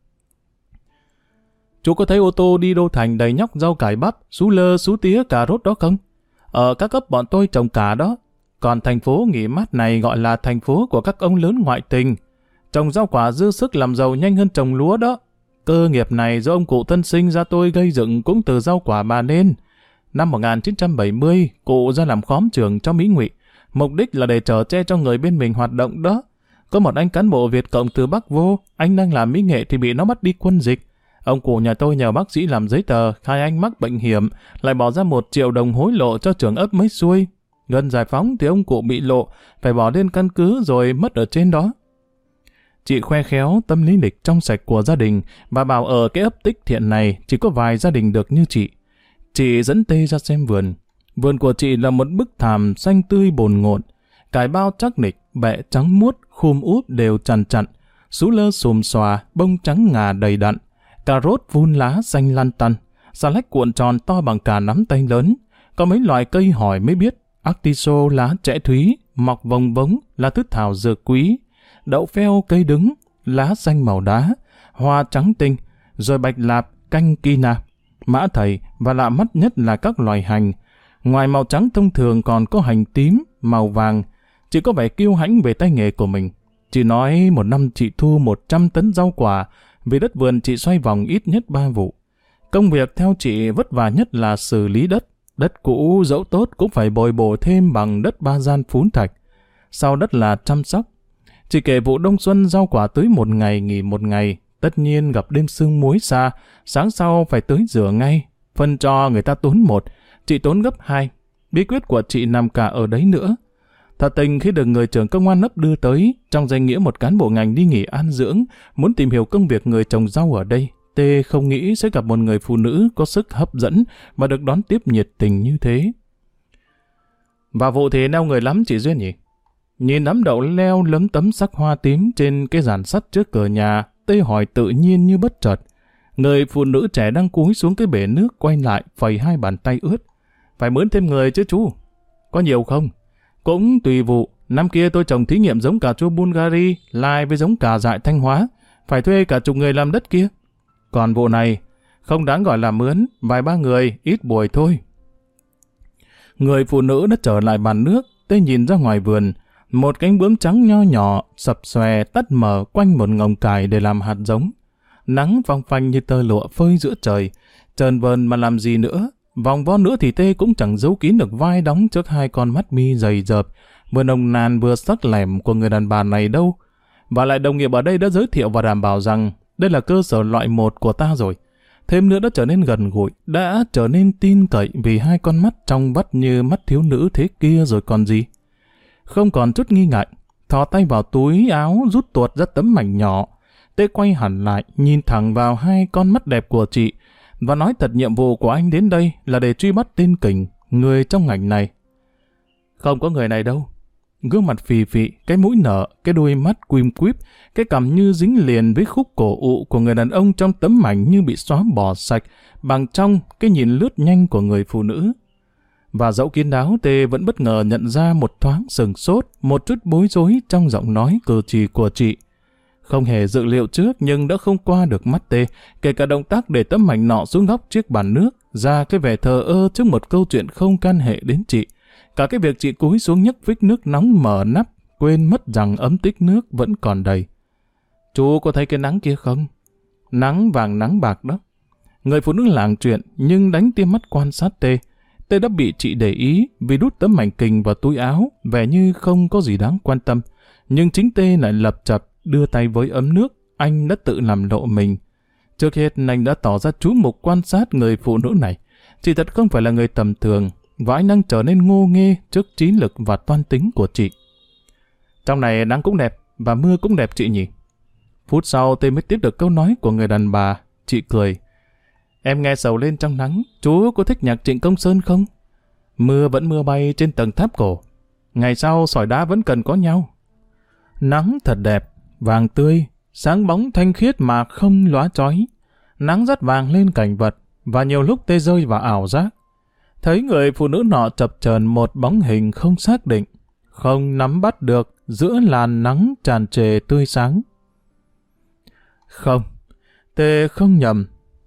Chú có thấy ô tô đi đô thành đầy nhóc rau cải bắp, sú lơ, sú tía, cà rốt đó không? Ở các cấp bọn tôi trồng cả đó. Còn thành phố nghỉ mát này gọi là thành phố của các ông lớn ngoại tình. Trồng rau quả dư sức làm giàu nhanh hơn trồng lúa đó. Cơ nghiệp này do ông cụ thân sinh ra tôi gây dựng cũng từ rau quả bà nên. Năm một nghìn chín trăm bảy mươi, cụ ra làm khóm trường cho Mỹ Ngụy. Mục đích là để chở che cho người bên mình hoạt động đó. Có một anh cán bộ Việt Cộng từ Bắc vô, anh đang làm mỹ nghệ thì bị nó bắt đi quân dịch. Ông cụ nhà tôi nhờ bác sĩ làm giấy tờ, khai anh mắc bệnh hiểm, lại bỏ ra một triệu đồng hối lộ cho trưởng ấp mới xuôi. Gần giải phóng thì ông cụ bị lộ, phải bỏ lên căn cứ rồi mất ở trên đó. Chị khoe khéo tâm lý lịch trong sạch của gia đình và bảo ở cái ấp Tích Thiện này chỉ có vài gia đình được như chị. Chị dẫn Tê ra xem vườn. Vườn của chị là một bức thảm xanh tươi bồn ngộn, cải bao chắc nịch, bẹ trắng muốt, khum úp đều chằn chặn, sú lơ xùm xòa, bông trắng ngà đầy đặn, cà rốt vun lá xanh lăn tăn, xà lách cuộn tròn to bằng cả nắm tay lớn, có mấy loại cây hỏi mới biết, artiso lá trẻ thúy, mọc vồng vống là thứ thảo dược quý, đậu pheo cây đứng, lá xanh màu đá, hoa trắng tinh, rồi bạch lạp, canh kina, mã thầy và lạ mắt nhất là các loài hành. Ngoài màu trắng thông thường còn có hành tím, màu vàng. Chị có vẻ kiêu hãnh về tay nghề của mình. Chị nói một năm chị thu một trăm tấn rau quả, vì đất vườn chị xoay vòng ít nhất ba vụ. Công việc theo chị vất vả nhất là xử lý đất. Đất cũ dẫu tốt cũng phải bồi bổ thêm bằng đất ba gian phún thạch. Sau đất là chăm sóc. Chị kể vụ đông xuân rau quả tưới một ngày nghỉ một ngày, tất nhiên gặp đêm sương muối xa, sáng sau phải tới rửa ngay. Phân cho người ta tốn một, chị tốn gấp hai. Bí quyết của chị nằm cả ở đấy nữa. Thật tình khi được người trưởng công an ấp đưa tới, trong danh nghĩa một cán bộ ngành đi nghỉ an dưỡng, muốn tìm hiểu công việc người trồng rau ở đây, Tê không nghĩ sẽ gặp một người phụ nữ có sức hấp dẫn và được đón tiếp nhiệt tình như thế. Và vụ thì neo người lắm chị Duyên nhỉ? Nhìn đám đậu leo lấm tấm sắc hoa tím trên cái giàn sắt trước cửa nhà, Tê hỏi tự nhiên như bất chợt. Người phụ nữ trẻ đang cúi xuống cái bể nước quay lại phẩy hai bàn tay ướt. Phải mướn thêm người chứ chú. Có nhiều không? Cũng tùy vụ. Năm kia tôi trồng thí nghiệm giống cà chua Bulgari lai với giống cà dại Thanh Hóa. Phải thuê cả chục người làm đất kia. Còn vụ này không đáng gọi là mướn, vài ba người, ít buổi thôi. Người phụ nữ đã trở lại bàn nước. Tê nhìn ra ngoài vườn. Một cánh bướm trắng nho nhỏ sập xòe tắt mở quanh một ngồng cải để làm hạt giống. Nắng phong phanh như tơ lụa phơi giữa trời, trơn vờn mà làm gì nữa. Vòng vo nữa thì Tê cũng chẳng giấu kín được vai đóng trước hai con mắt mi dày dợp, vừa nồng nàn vừa sắc lẻm của người đàn bà này đâu. Và lại đồng nghiệp ở đây đã giới thiệu và đảm bảo rằng đây là cơ sở loại một của ta rồi. Thêm nữa đã trở nên gần gũi, đã trở nên tin cậy vì hai con mắt trong vắt như mắt thiếu nữ thế kia rồi còn gì. Không còn chút nghi ngại, thò tay vào túi áo rút tuột ra tấm mảnh nhỏ. Tê quay hẳn lại, nhìn thẳng vào hai con mắt đẹp của chị, và nói thật nhiệm vụ của anh đến đây là để truy bắt tên Kình, người trong ngành này. Không có người này đâu. Gương mặt phì phì, cái mũi nở, cái đuôi mắt quim quíp, cái cằm như dính liền với khúc cổ ụ của người đàn ông trong tấm mảnh như bị xóa bỏ sạch, bằng trong cái nhìn lướt nhanh của người phụ nữ. Và dẫu kín đáo, Tê vẫn bất ngờ nhận ra một thoáng sừng sốt, một chút bối rối trong giọng nói cử chỉ của chị. Không hề dự liệu trước nhưng đã không qua được mắt Tê, kể cả động tác để tấm mảnh nọ xuống góc chiếc bàn nước, ra cái vẻ thờ ơ trước một câu chuyện không can hệ đến chị. Cả cái việc chị cúi xuống nhấc vích nước nóng mở nắp, quên mất rằng ấm tích nước vẫn còn đầy. Chú có thấy cái nắng kia không? Nắng vàng nắng bạc đó. Người phụ nữ làng chuyện nhưng đánh tia mắt quan sát Tê. Tê đã bị chị để ý vì đút tấm mảnh kình vào túi áo, vẻ như không có gì đáng quan tâm. Nhưng chính Tê lại lập chập đưa tay với ấm nước, anh đã tự làm lộ mình. Trước hết anh đã tỏ ra chú mục quan sát người phụ nữ này. Chị thật không phải là người tầm thường, và anh đang trở nên ngô nghê trước trí lực và toan tính của chị. Trong này nắng cũng đẹp, và mưa cũng đẹp chị nhỉ. Phút sau tôi mới tiếp được câu nói của người đàn bà. Chị cười. Em nghe sầu lên trong nắng, chú có thích nhạc Trịnh Công Sơn không? Mưa vẫn mưa bay trên tầng tháp cổ. Ngày sau sỏi đá vẫn cần có nhau. Nắng thật đẹp, vàng tươi, sáng bóng thanh khiết mà không lóa chói. Nắng dắt vàng lên cảnh vật, và nhiều lúc tê rơi vào ảo giác. Thấy người phụ nữ nọ chập chờn một bóng hình không xác định, không nắm bắt được giữa làn nắng tràn trề tươi sáng. Không, Tê không nhầm.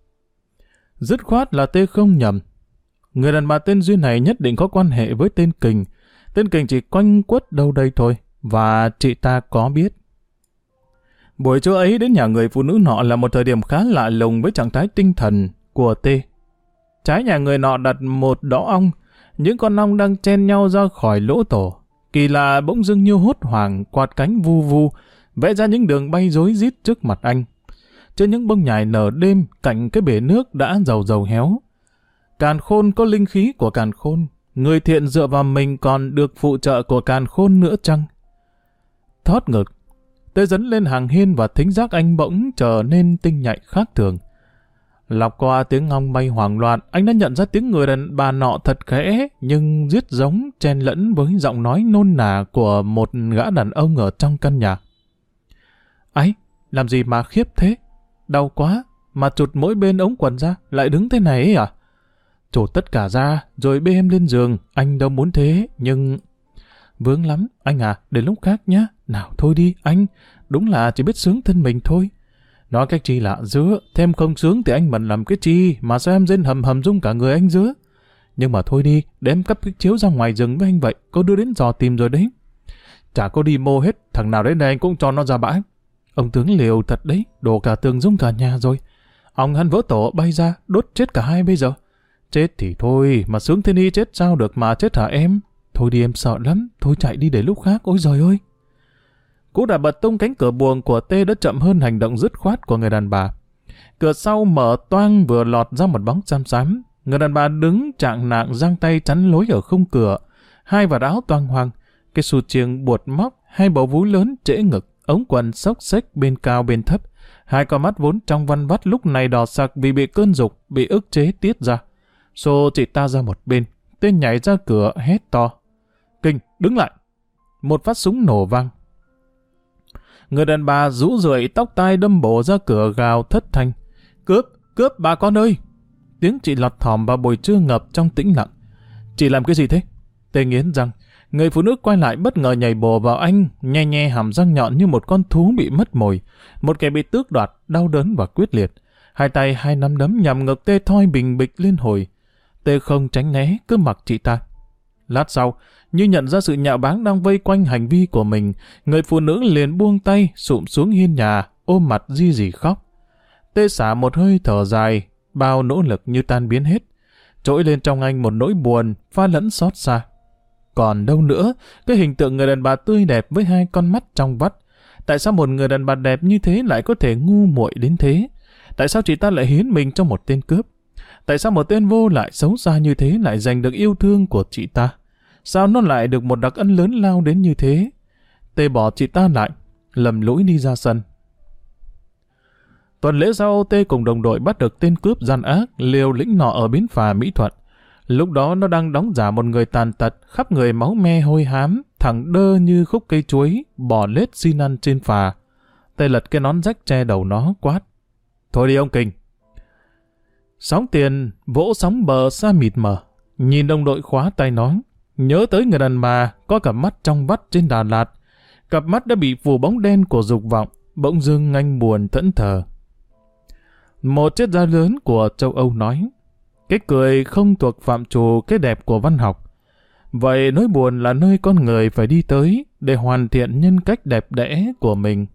Dứt khoát là Tê không nhầm. Người đàn bà tên Duyên này nhất định có quan hệ với tên Kình. Tên Kình chỉ quanh quất đâu đây thôi, và chị ta có biết. Buổi trưa ấy đến nhà người phụ nữ nọ là một thời điểm khá lạ lùng với trạng thái tinh thần của Tê. Trái nhà người nọ đặt một đõ ong, những con ong đang chen nhau ra khỏi lỗ tổ. Kỳ lạ bỗng dưng như hốt hoảng quạt cánh vu vu, vẽ ra những đường bay rối rít trước mặt anh. Trên những bông nhài nở đêm cạnh cái bể nước đã dầu dầu héo. Càn khôn có linh khí của càn khôn, người thiện dựa vào mình còn được phụ trợ của càn khôn nữa chăng? Thót ngực, Tê dấn lên hàng hiên và thính giác anh bỗng trở nên tinh nhạy khác thường. Lọc qua tiếng ong bay hoảng loạn, anh đã nhận ra tiếng người đàn bà nọ thật khẽ, nhưng giết giống chen lẫn với giọng nói nôn nả của một gã đàn ông ở trong căn nhà. Ấy, làm gì mà khiếp thế? Đau quá, mà chụt mỗi bên ống quần ra, lại đứng thế này ấy à? Chụt tất cả ra, rồi bê em lên giường, anh đâu muốn thế, nhưng... Vướng lắm, anh à, để lúc khác nhá. Nào thôi đi, anh, đúng là chỉ biết sướng thân mình thôi. Nói cách chi lạ dứa, thêm không sướng thì anh bận làm cái chi, mà sao em rên hầm hầm rung cả người anh dứa. Nhưng mà thôi đi, để em cắp cái chiếu ra ngoài rừng với anh vậy, có đưa đến dò tìm rồi đấy. Chả có đi mô hết, thằng nào đến đây anh cũng cho nó ra bãi. Ông tướng liều thật đấy, đổ cả tường rung cả nhà rồi. Ông hắn vỡ tổ bay ra, đốt chết cả hai bây giờ. Chết thì thôi, mà sướng thế đi chết sao được mà chết hả em? Thôi đi em sợ lắm, thôi chạy đi để lúc khác, ôi giời ơi. Cú đã bật tung cánh cửa buồng của Tê đã chậm hơn hành động dứt khoát của người đàn bà. Cửa sau mở toang vừa lọt ra một bóng xám xám. Người đàn bà đứng trạng nạng giang tay chắn lối ở khung cửa. Hai vạt áo toang hoang, cái xù chiêng buột móc, hai bầu vú lớn trễ ngực, ống quần xốc xếch bên cao bên thấp. Hai con mắt vốn trong văn vắt lúc này đỏ sặc vì bị cơn dục, bị ức chế tiết ra. Xô chị ta ra một bên, Tê nhảy ra cửa hét to. Kinh, đứng lại! Một phát súng nổ vang. Người đàn bà rũ rượi tóc tai đâm bổ ra cửa gào thất thanh. Cướp, cướp bà con ơi! Tiếng chị lọt thỏm vào buổi trưa ngập trong tĩnh lặng. Chị làm cái gì thế? Tê nghiến răng. Người phụ nữ quay lại bất ngờ nhảy bổ vào anh, nhe nhe hàm răng nhọn như một con thú bị mất mồi. Một kẻ bị tước đoạt, đau đớn và quyết liệt. Hai tay hai nắm đấm nhằm ngực Tê thoi bình bịch liên hồi. Tê không tránh né, cứ mặc chị ta. Lát sau, như nhận ra sự nhạo báng đang vây quanh hành vi của mình, người phụ nữ liền buông tay, sụm xuống hiên nhà, ôm mặt ri rỉ khóc. Tê xả một hơi thở dài, bao nỗ lực như tan biến hết. Trỗi lên trong anh một nỗi buồn, pha lẫn xót xa. Còn đâu nữa, cái hình tượng người đàn bà tươi đẹp với hai con mắt trong vắt. Tại sao một người đàn bà đẹp như thế lại có thể ngu muội đến thế? Tại sao chị ta lại hiến mình cho một tên cướp? Tại sao một tên vô lại xấu xa như thế lại giành được yêu thương của chị ta? Sao nó lại được một đặc ân lớn lao đến như thế? Tê bỏ chị ta lại, lầm lũi đi ra sân. Tuần lễ sau, Tê cùng đồng đội bắt được tên cướp gian ác, liều lĩnh nọ ở bến phà Mỹ Thuận. Lúc đó nó đang đóng giả một người tàn tật, khắp người máu me hôi hám, thẳng đơ như khúc cây chuối, bò lết xin ăn trên phà. Tê lật cái nón rách che đầu nó quát. Thôi đi ông Kình. Sóng tiền vỗ sóng bờ xa mịt mờ, nhìn đồng đội khóa tay nói. Nhớ tới người đàn bà có cặp mắt trong vắt trên Đà Lạt. Cặp mắt đã bị phủ bóng đen của dục vọng, bỗng dưng anh buồn thẫn thờ. Một triết gia lớn của châu Âu nói, cái cười không thuộc phạm trù cái đẹp của văn học. Vậy nỗi buồn là nơi con người phải đi tới để hoàn thiện nhân cách đẹp đẽ của mình.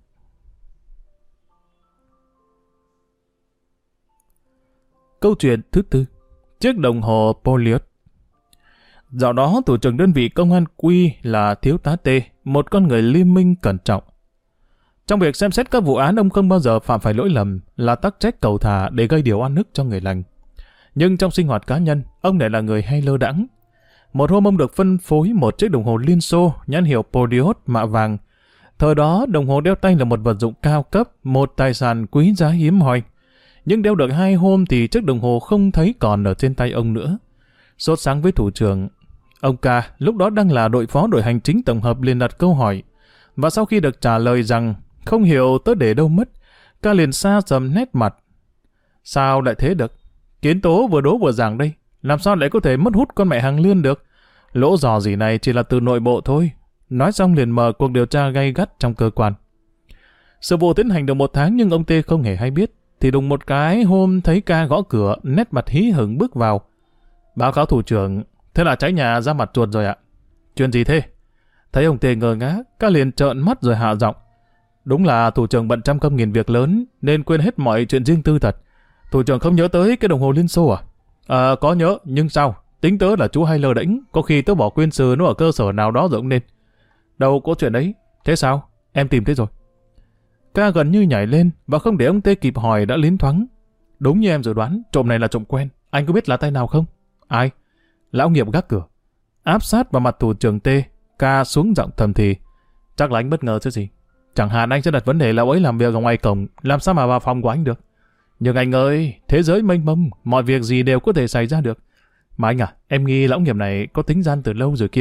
Câu chuyện thứ tư, chiếc đồng hồ Poliot. Dạo đó thủ trưởng đơn vị công an Quy là thiếu tá T, một con người liêm minh cẩn trọng. Trong việc xem xét các vụ án, ông không bao giờ phạm phải lỗi lầm là tắc trách cầu thả để gây điều oan ức cho người lành. Nhưng trong sinh hoạt cá nhân, ông lại là người hay lơ đãng. Một hôm ông được phân phối một chiếc đồng hồ Liên Xô nhãn hiệu Podiot mạ vàng. Thời đó, đồng hồ đeo tay là một vật dụng cao cấp, một tài sản quý giá hiếm hoi. Nhưng đeo được hai hôm thì chiếc đồng hồ không thấy còn ở trên tay ông nữa. Sốt sáng với thủ trưởng, ông Ca lúc đó đang là đội phó đội hành chính tổng hợp liền đặt câu hỏi. Và sau khi được trả lời rằng không hiểu tớ để đâu mất, Ca liền xa sầm nét mặt. Sao lại thế được? Kiến tố vừa đố vừa giảng đây, làm sao lại có thể mất hút con mẹ hàng lươn được? Lỗ dò gì này chỉ là từ nội bộ thôi. Nói xong liền mở cuộc điều tra gay gắt trong cơ quan. Sự vụ tiến hành được một tháng nhưng ông T không hề hay biết. Thì đùng một cái hôm thấy Ca gõ cửa, nét mặt hí hửng bước vào. Báo cáo thủ trưởng, thế là cháy nhà ra mặt chuột rồi ạ. Chuyện gì thế? Thấy ông T ngơ ngác, Ca liền trợn mắt rồi hạ giọng. Đúng là thủ trưởng bận trăm công nghìn việc lớn nên quên hết mọi chuyện riêng tư thật. Thủ trưởng không nhớ tới cái đồng hồ Liên Xô à? À có nhớ, nhưng sao? Tính tớ là chú hay lơ đễnh, có khi tớ bỏ quên sừ nó ở cơ sở nào đó rồi cũng nên. Đâu có chuyện đấy. Thế sao? Em tìm thấy rồi. Ca gần như nhảy lên và không để ông T kịp hỏi đã liến thoáng. Đúng như em dự đoán, trộm này là trộm quen. Anh có biết là tay nào không? Ai? Lão Nghiệp gác cửa. Áp sát vào mặt thủ trưởng T, Ca xuống giọng thầm thì. Chắc là anh bất ngờ chứ gì. Chẳng hạn anh sẽ đặt vấn đề lão ấy làm việc ở ngoài cổng, làm sao mà vào phòng của anh được. Nhưng anh ơi, thế giới mênh mông, mọi việc gì đều có thể xảy ra được. Mà anh à, em nghi lão Nghiệp này có tính gian từ lâu rồi kia.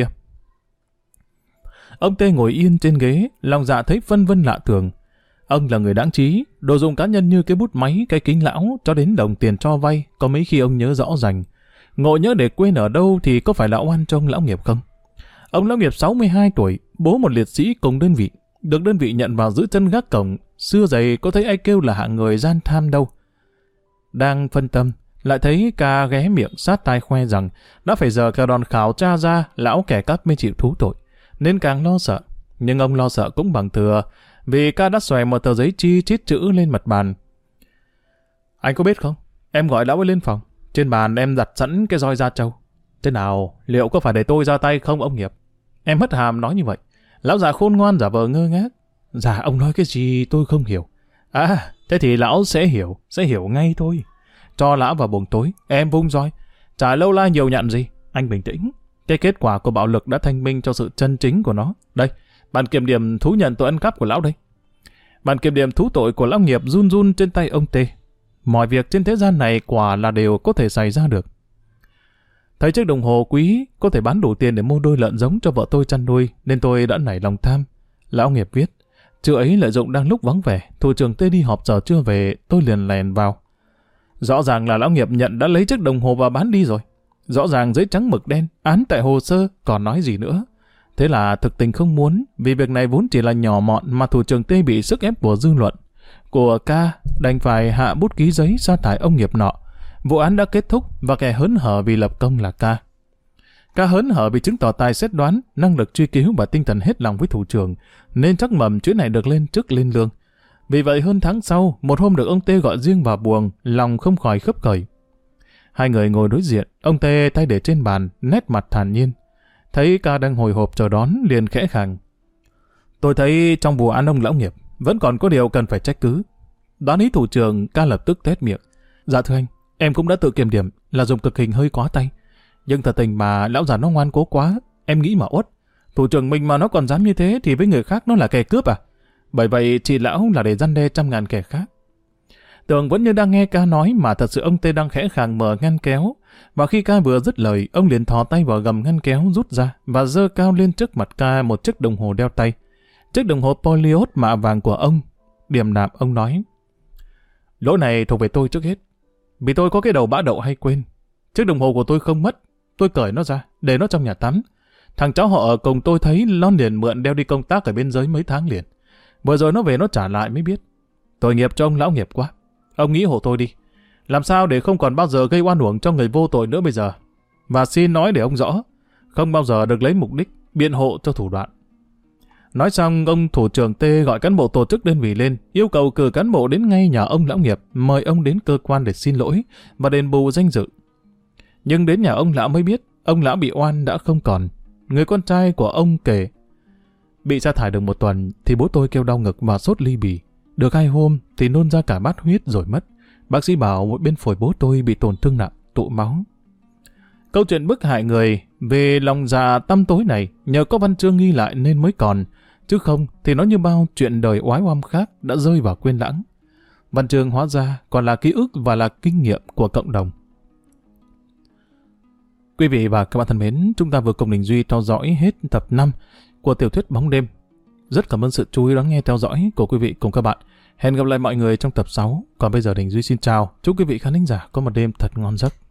Ông T ngồi yên trên ghế, lòng dạ thấy phân vân lạ thường. Ông là người đáng trí, đồ dùng cá nhân như cái bút máy, cái kính lão, cho đến đồng tiền cho vay, có mấy khi ông nhớ rõ rành. Ngộ nhớ để quên ở đâu thì có phải là oan cho ông lão Nghiệp không? Ông lão Nghiệp sáu mươi hai tuổi, bố một liệt sĩ cùng đơn vị, được đơn vị nhận vào giữ chân gác cổng, xưa dày có thấy ai kêu là hạng người gian tham đâu. Đang phân tâm, lại thấy Ca ghé miệng sát tai khoe rằng đã phải giờ cả đòn khảo tra ra lão kẻ cắp mới chịu thú tội, nên càng lo sợ. Nhưng ông lo sợ cũng bằng thừa, vì Ca đã xòe một tờ giấy chi chít chữ lên mặt bàn. Anh có biết không, em gọi lão ấy lên phòng, trên bàn em đặt sẵn cái roi da trâu. Thế nào, liệu có phải để tôi ra tay không ông Nghiệp? Em hất hàm nói như vậy. Lão già khôn ngoan giả vờ ngơ ngác. Dạ ông nói cái gì tôi không hiểu. À, thế thì lão sẽ hiểu, sẽ hiểu ngay thôi. Cho lão vào buồng tối, em vung roi. Chả lâu la nhiều nhận gì. Anh bình tĩnh. Cái kết quả của bạo lực đã thanh minh cho sự chân chính của nó. Đây, bản kiểm điểm thú nhận tội ăn cắp của lão đây. Bản kiểm điểm thú tội của lão Nghiệp run run trên tay ông T. Mọi việc trên thế gian này quả là đều có thể xảy ra được. Thấy chiếc đồng hồ quý có thể bán đủ tiền để mua đôi lợn giống cho vợ tôi chăn nuôi, nên tôi đã nảy lòng tham. Lão Nghiệp viết, trưa ấy lợi dụng đang lúc vắng vẻ, thủ trưởng T đi họp giờ chưa về, tôi liền lèn vào. Rõ ràng là lão Nghiệp nhận đã lấy chiếc đồng hồ và bán đi rồi. Rõ ràng giấy trắng mực đen, án tại hồ sơ, còn nói gì nữa. Thế là thực tình không muốn, vì việc này vốn chỉ là nhỏ mọn mà thủ trưởng T bị sức ép của dư luận. Của Ca đành phải hạ bút ký giấy sa thải ông Nghiệp nọ. Vụ án đã kết thúc và kẻ hớn hở vì lập công là Ca. Ca hớn hở vì chứng tỏ tài xét đoán, năng lực truy cứu và tinh thần hết lòng với thủ trưởng, nên chắc mầm chuyện này được lên chức lên lương. Vì vậy hơn tháng sau, một hôm được ông T gọi riêng vào buồng, lòng không khỏi khấp khởi. Hai người ngồi đối diện, ông T tay để trên bàn, nét mặt thản nhiên. Thấy Ca đang hồi hộp chờ đón, liền khẽ khàng. Tôi thấy trong vụ án ông lão Nghiệp vẫn còn có điều cần phải trách cứ. Đoán ý thủ trưởng, Ca lập tức tét miệng. Dạ thưa anh, em cũng đã tự kiểm điểm là dùng cực hình hơi quá tay. Nhưng thật tình mà lão già nó ngoan cố quá, em nghĩ mà uất. Thủ trưởng mình mà nó còn dám như thế thì với người khác nó là kẻ cướp à? Bởi vậy chị lão là để răn đe trăm ngàn kẻ khác. Tường vẫn như đang nghe Ca nói mà thật sự ông T đang khẽ khàng mở ngăn kéo. Và khi Ca vừa dứt lời, ông liền thò tay vào gầm ngăn kéo rút ra và giơ cao lên trước mặt Ca một chiếc đồng hồ đeo tay. Chiếc đồng hồ Podiot mạ vàng của ông. Điềm đạm ông nói. Lỗi này thuộc về tôi trước hết. Vì tôi có cái đầu bã đậu hay quên. Chiếc đồng hồ của tôi không mất. Tôi cởi nó ra, để nó trong nhà tắm. Thằng cháu họ ở cùng tôi thấy nó liền mượn đeo đi công tác ở biên giới mấy tháng liền. Vừa rồi nó về nó trả lại mới biết. Tội nghiệp cho ông lão Nghiệp quá. Ông nghĩ hộ tôi đi. Làm sao để không còn bao giờ gây oan uổng cho người vô tội nữa bây giờ. Và xin nói để ông rõ, không bao giờ được lấy mục đích biện hộ cho thủ đoạn. Nói xong, ông thủ trưởng T gọi cán bộ tổ chức đơn vị lên, yêu cầu cử cán bộ đến ngay nhà ông lão Nghiệp, mời ông đến cơ quan để xin lỗi và đền bù danh dự. Nhưng đến nhà ông lão mới biết, ông lão bị oan đã không còn. Người con trai của ông kể, Bị sa thải được một tuần thì bố tôi kêu đau ngực và sốt ly bì. Được hai hôm thì nôn ra cả bát huyết rồi mất. Bác sĩ bảo một bên phổi bố tôi bị tổn thương nặng, tụ máu. Câu chuyện bức hại người về lòng dạ tăm tối này nhờ có văn chương ghi lại nên mới còn, chứ không thì nó như bao chuyện đời oái oăm khác đã rơi vào quên lãng. Văn chương hóa ra còn là ký ức và là kinh nghiệm của cộng đồng. Quý vị và các bạn thân mến, chúng ta vừa cùng Đình Duy theo dõi hết tập năm của tiểu thuyết Bóng Đêm. Rất cảm ơn sự chú ý lắng nghe theo dõi của quý vị cùng các bạn. Hẹn gặp lại mọi người trong tập sáu. Còn bây giờ Đình Duy xin chào. Chúc quý vị khán thính giả có một đêm thật ngon giấc.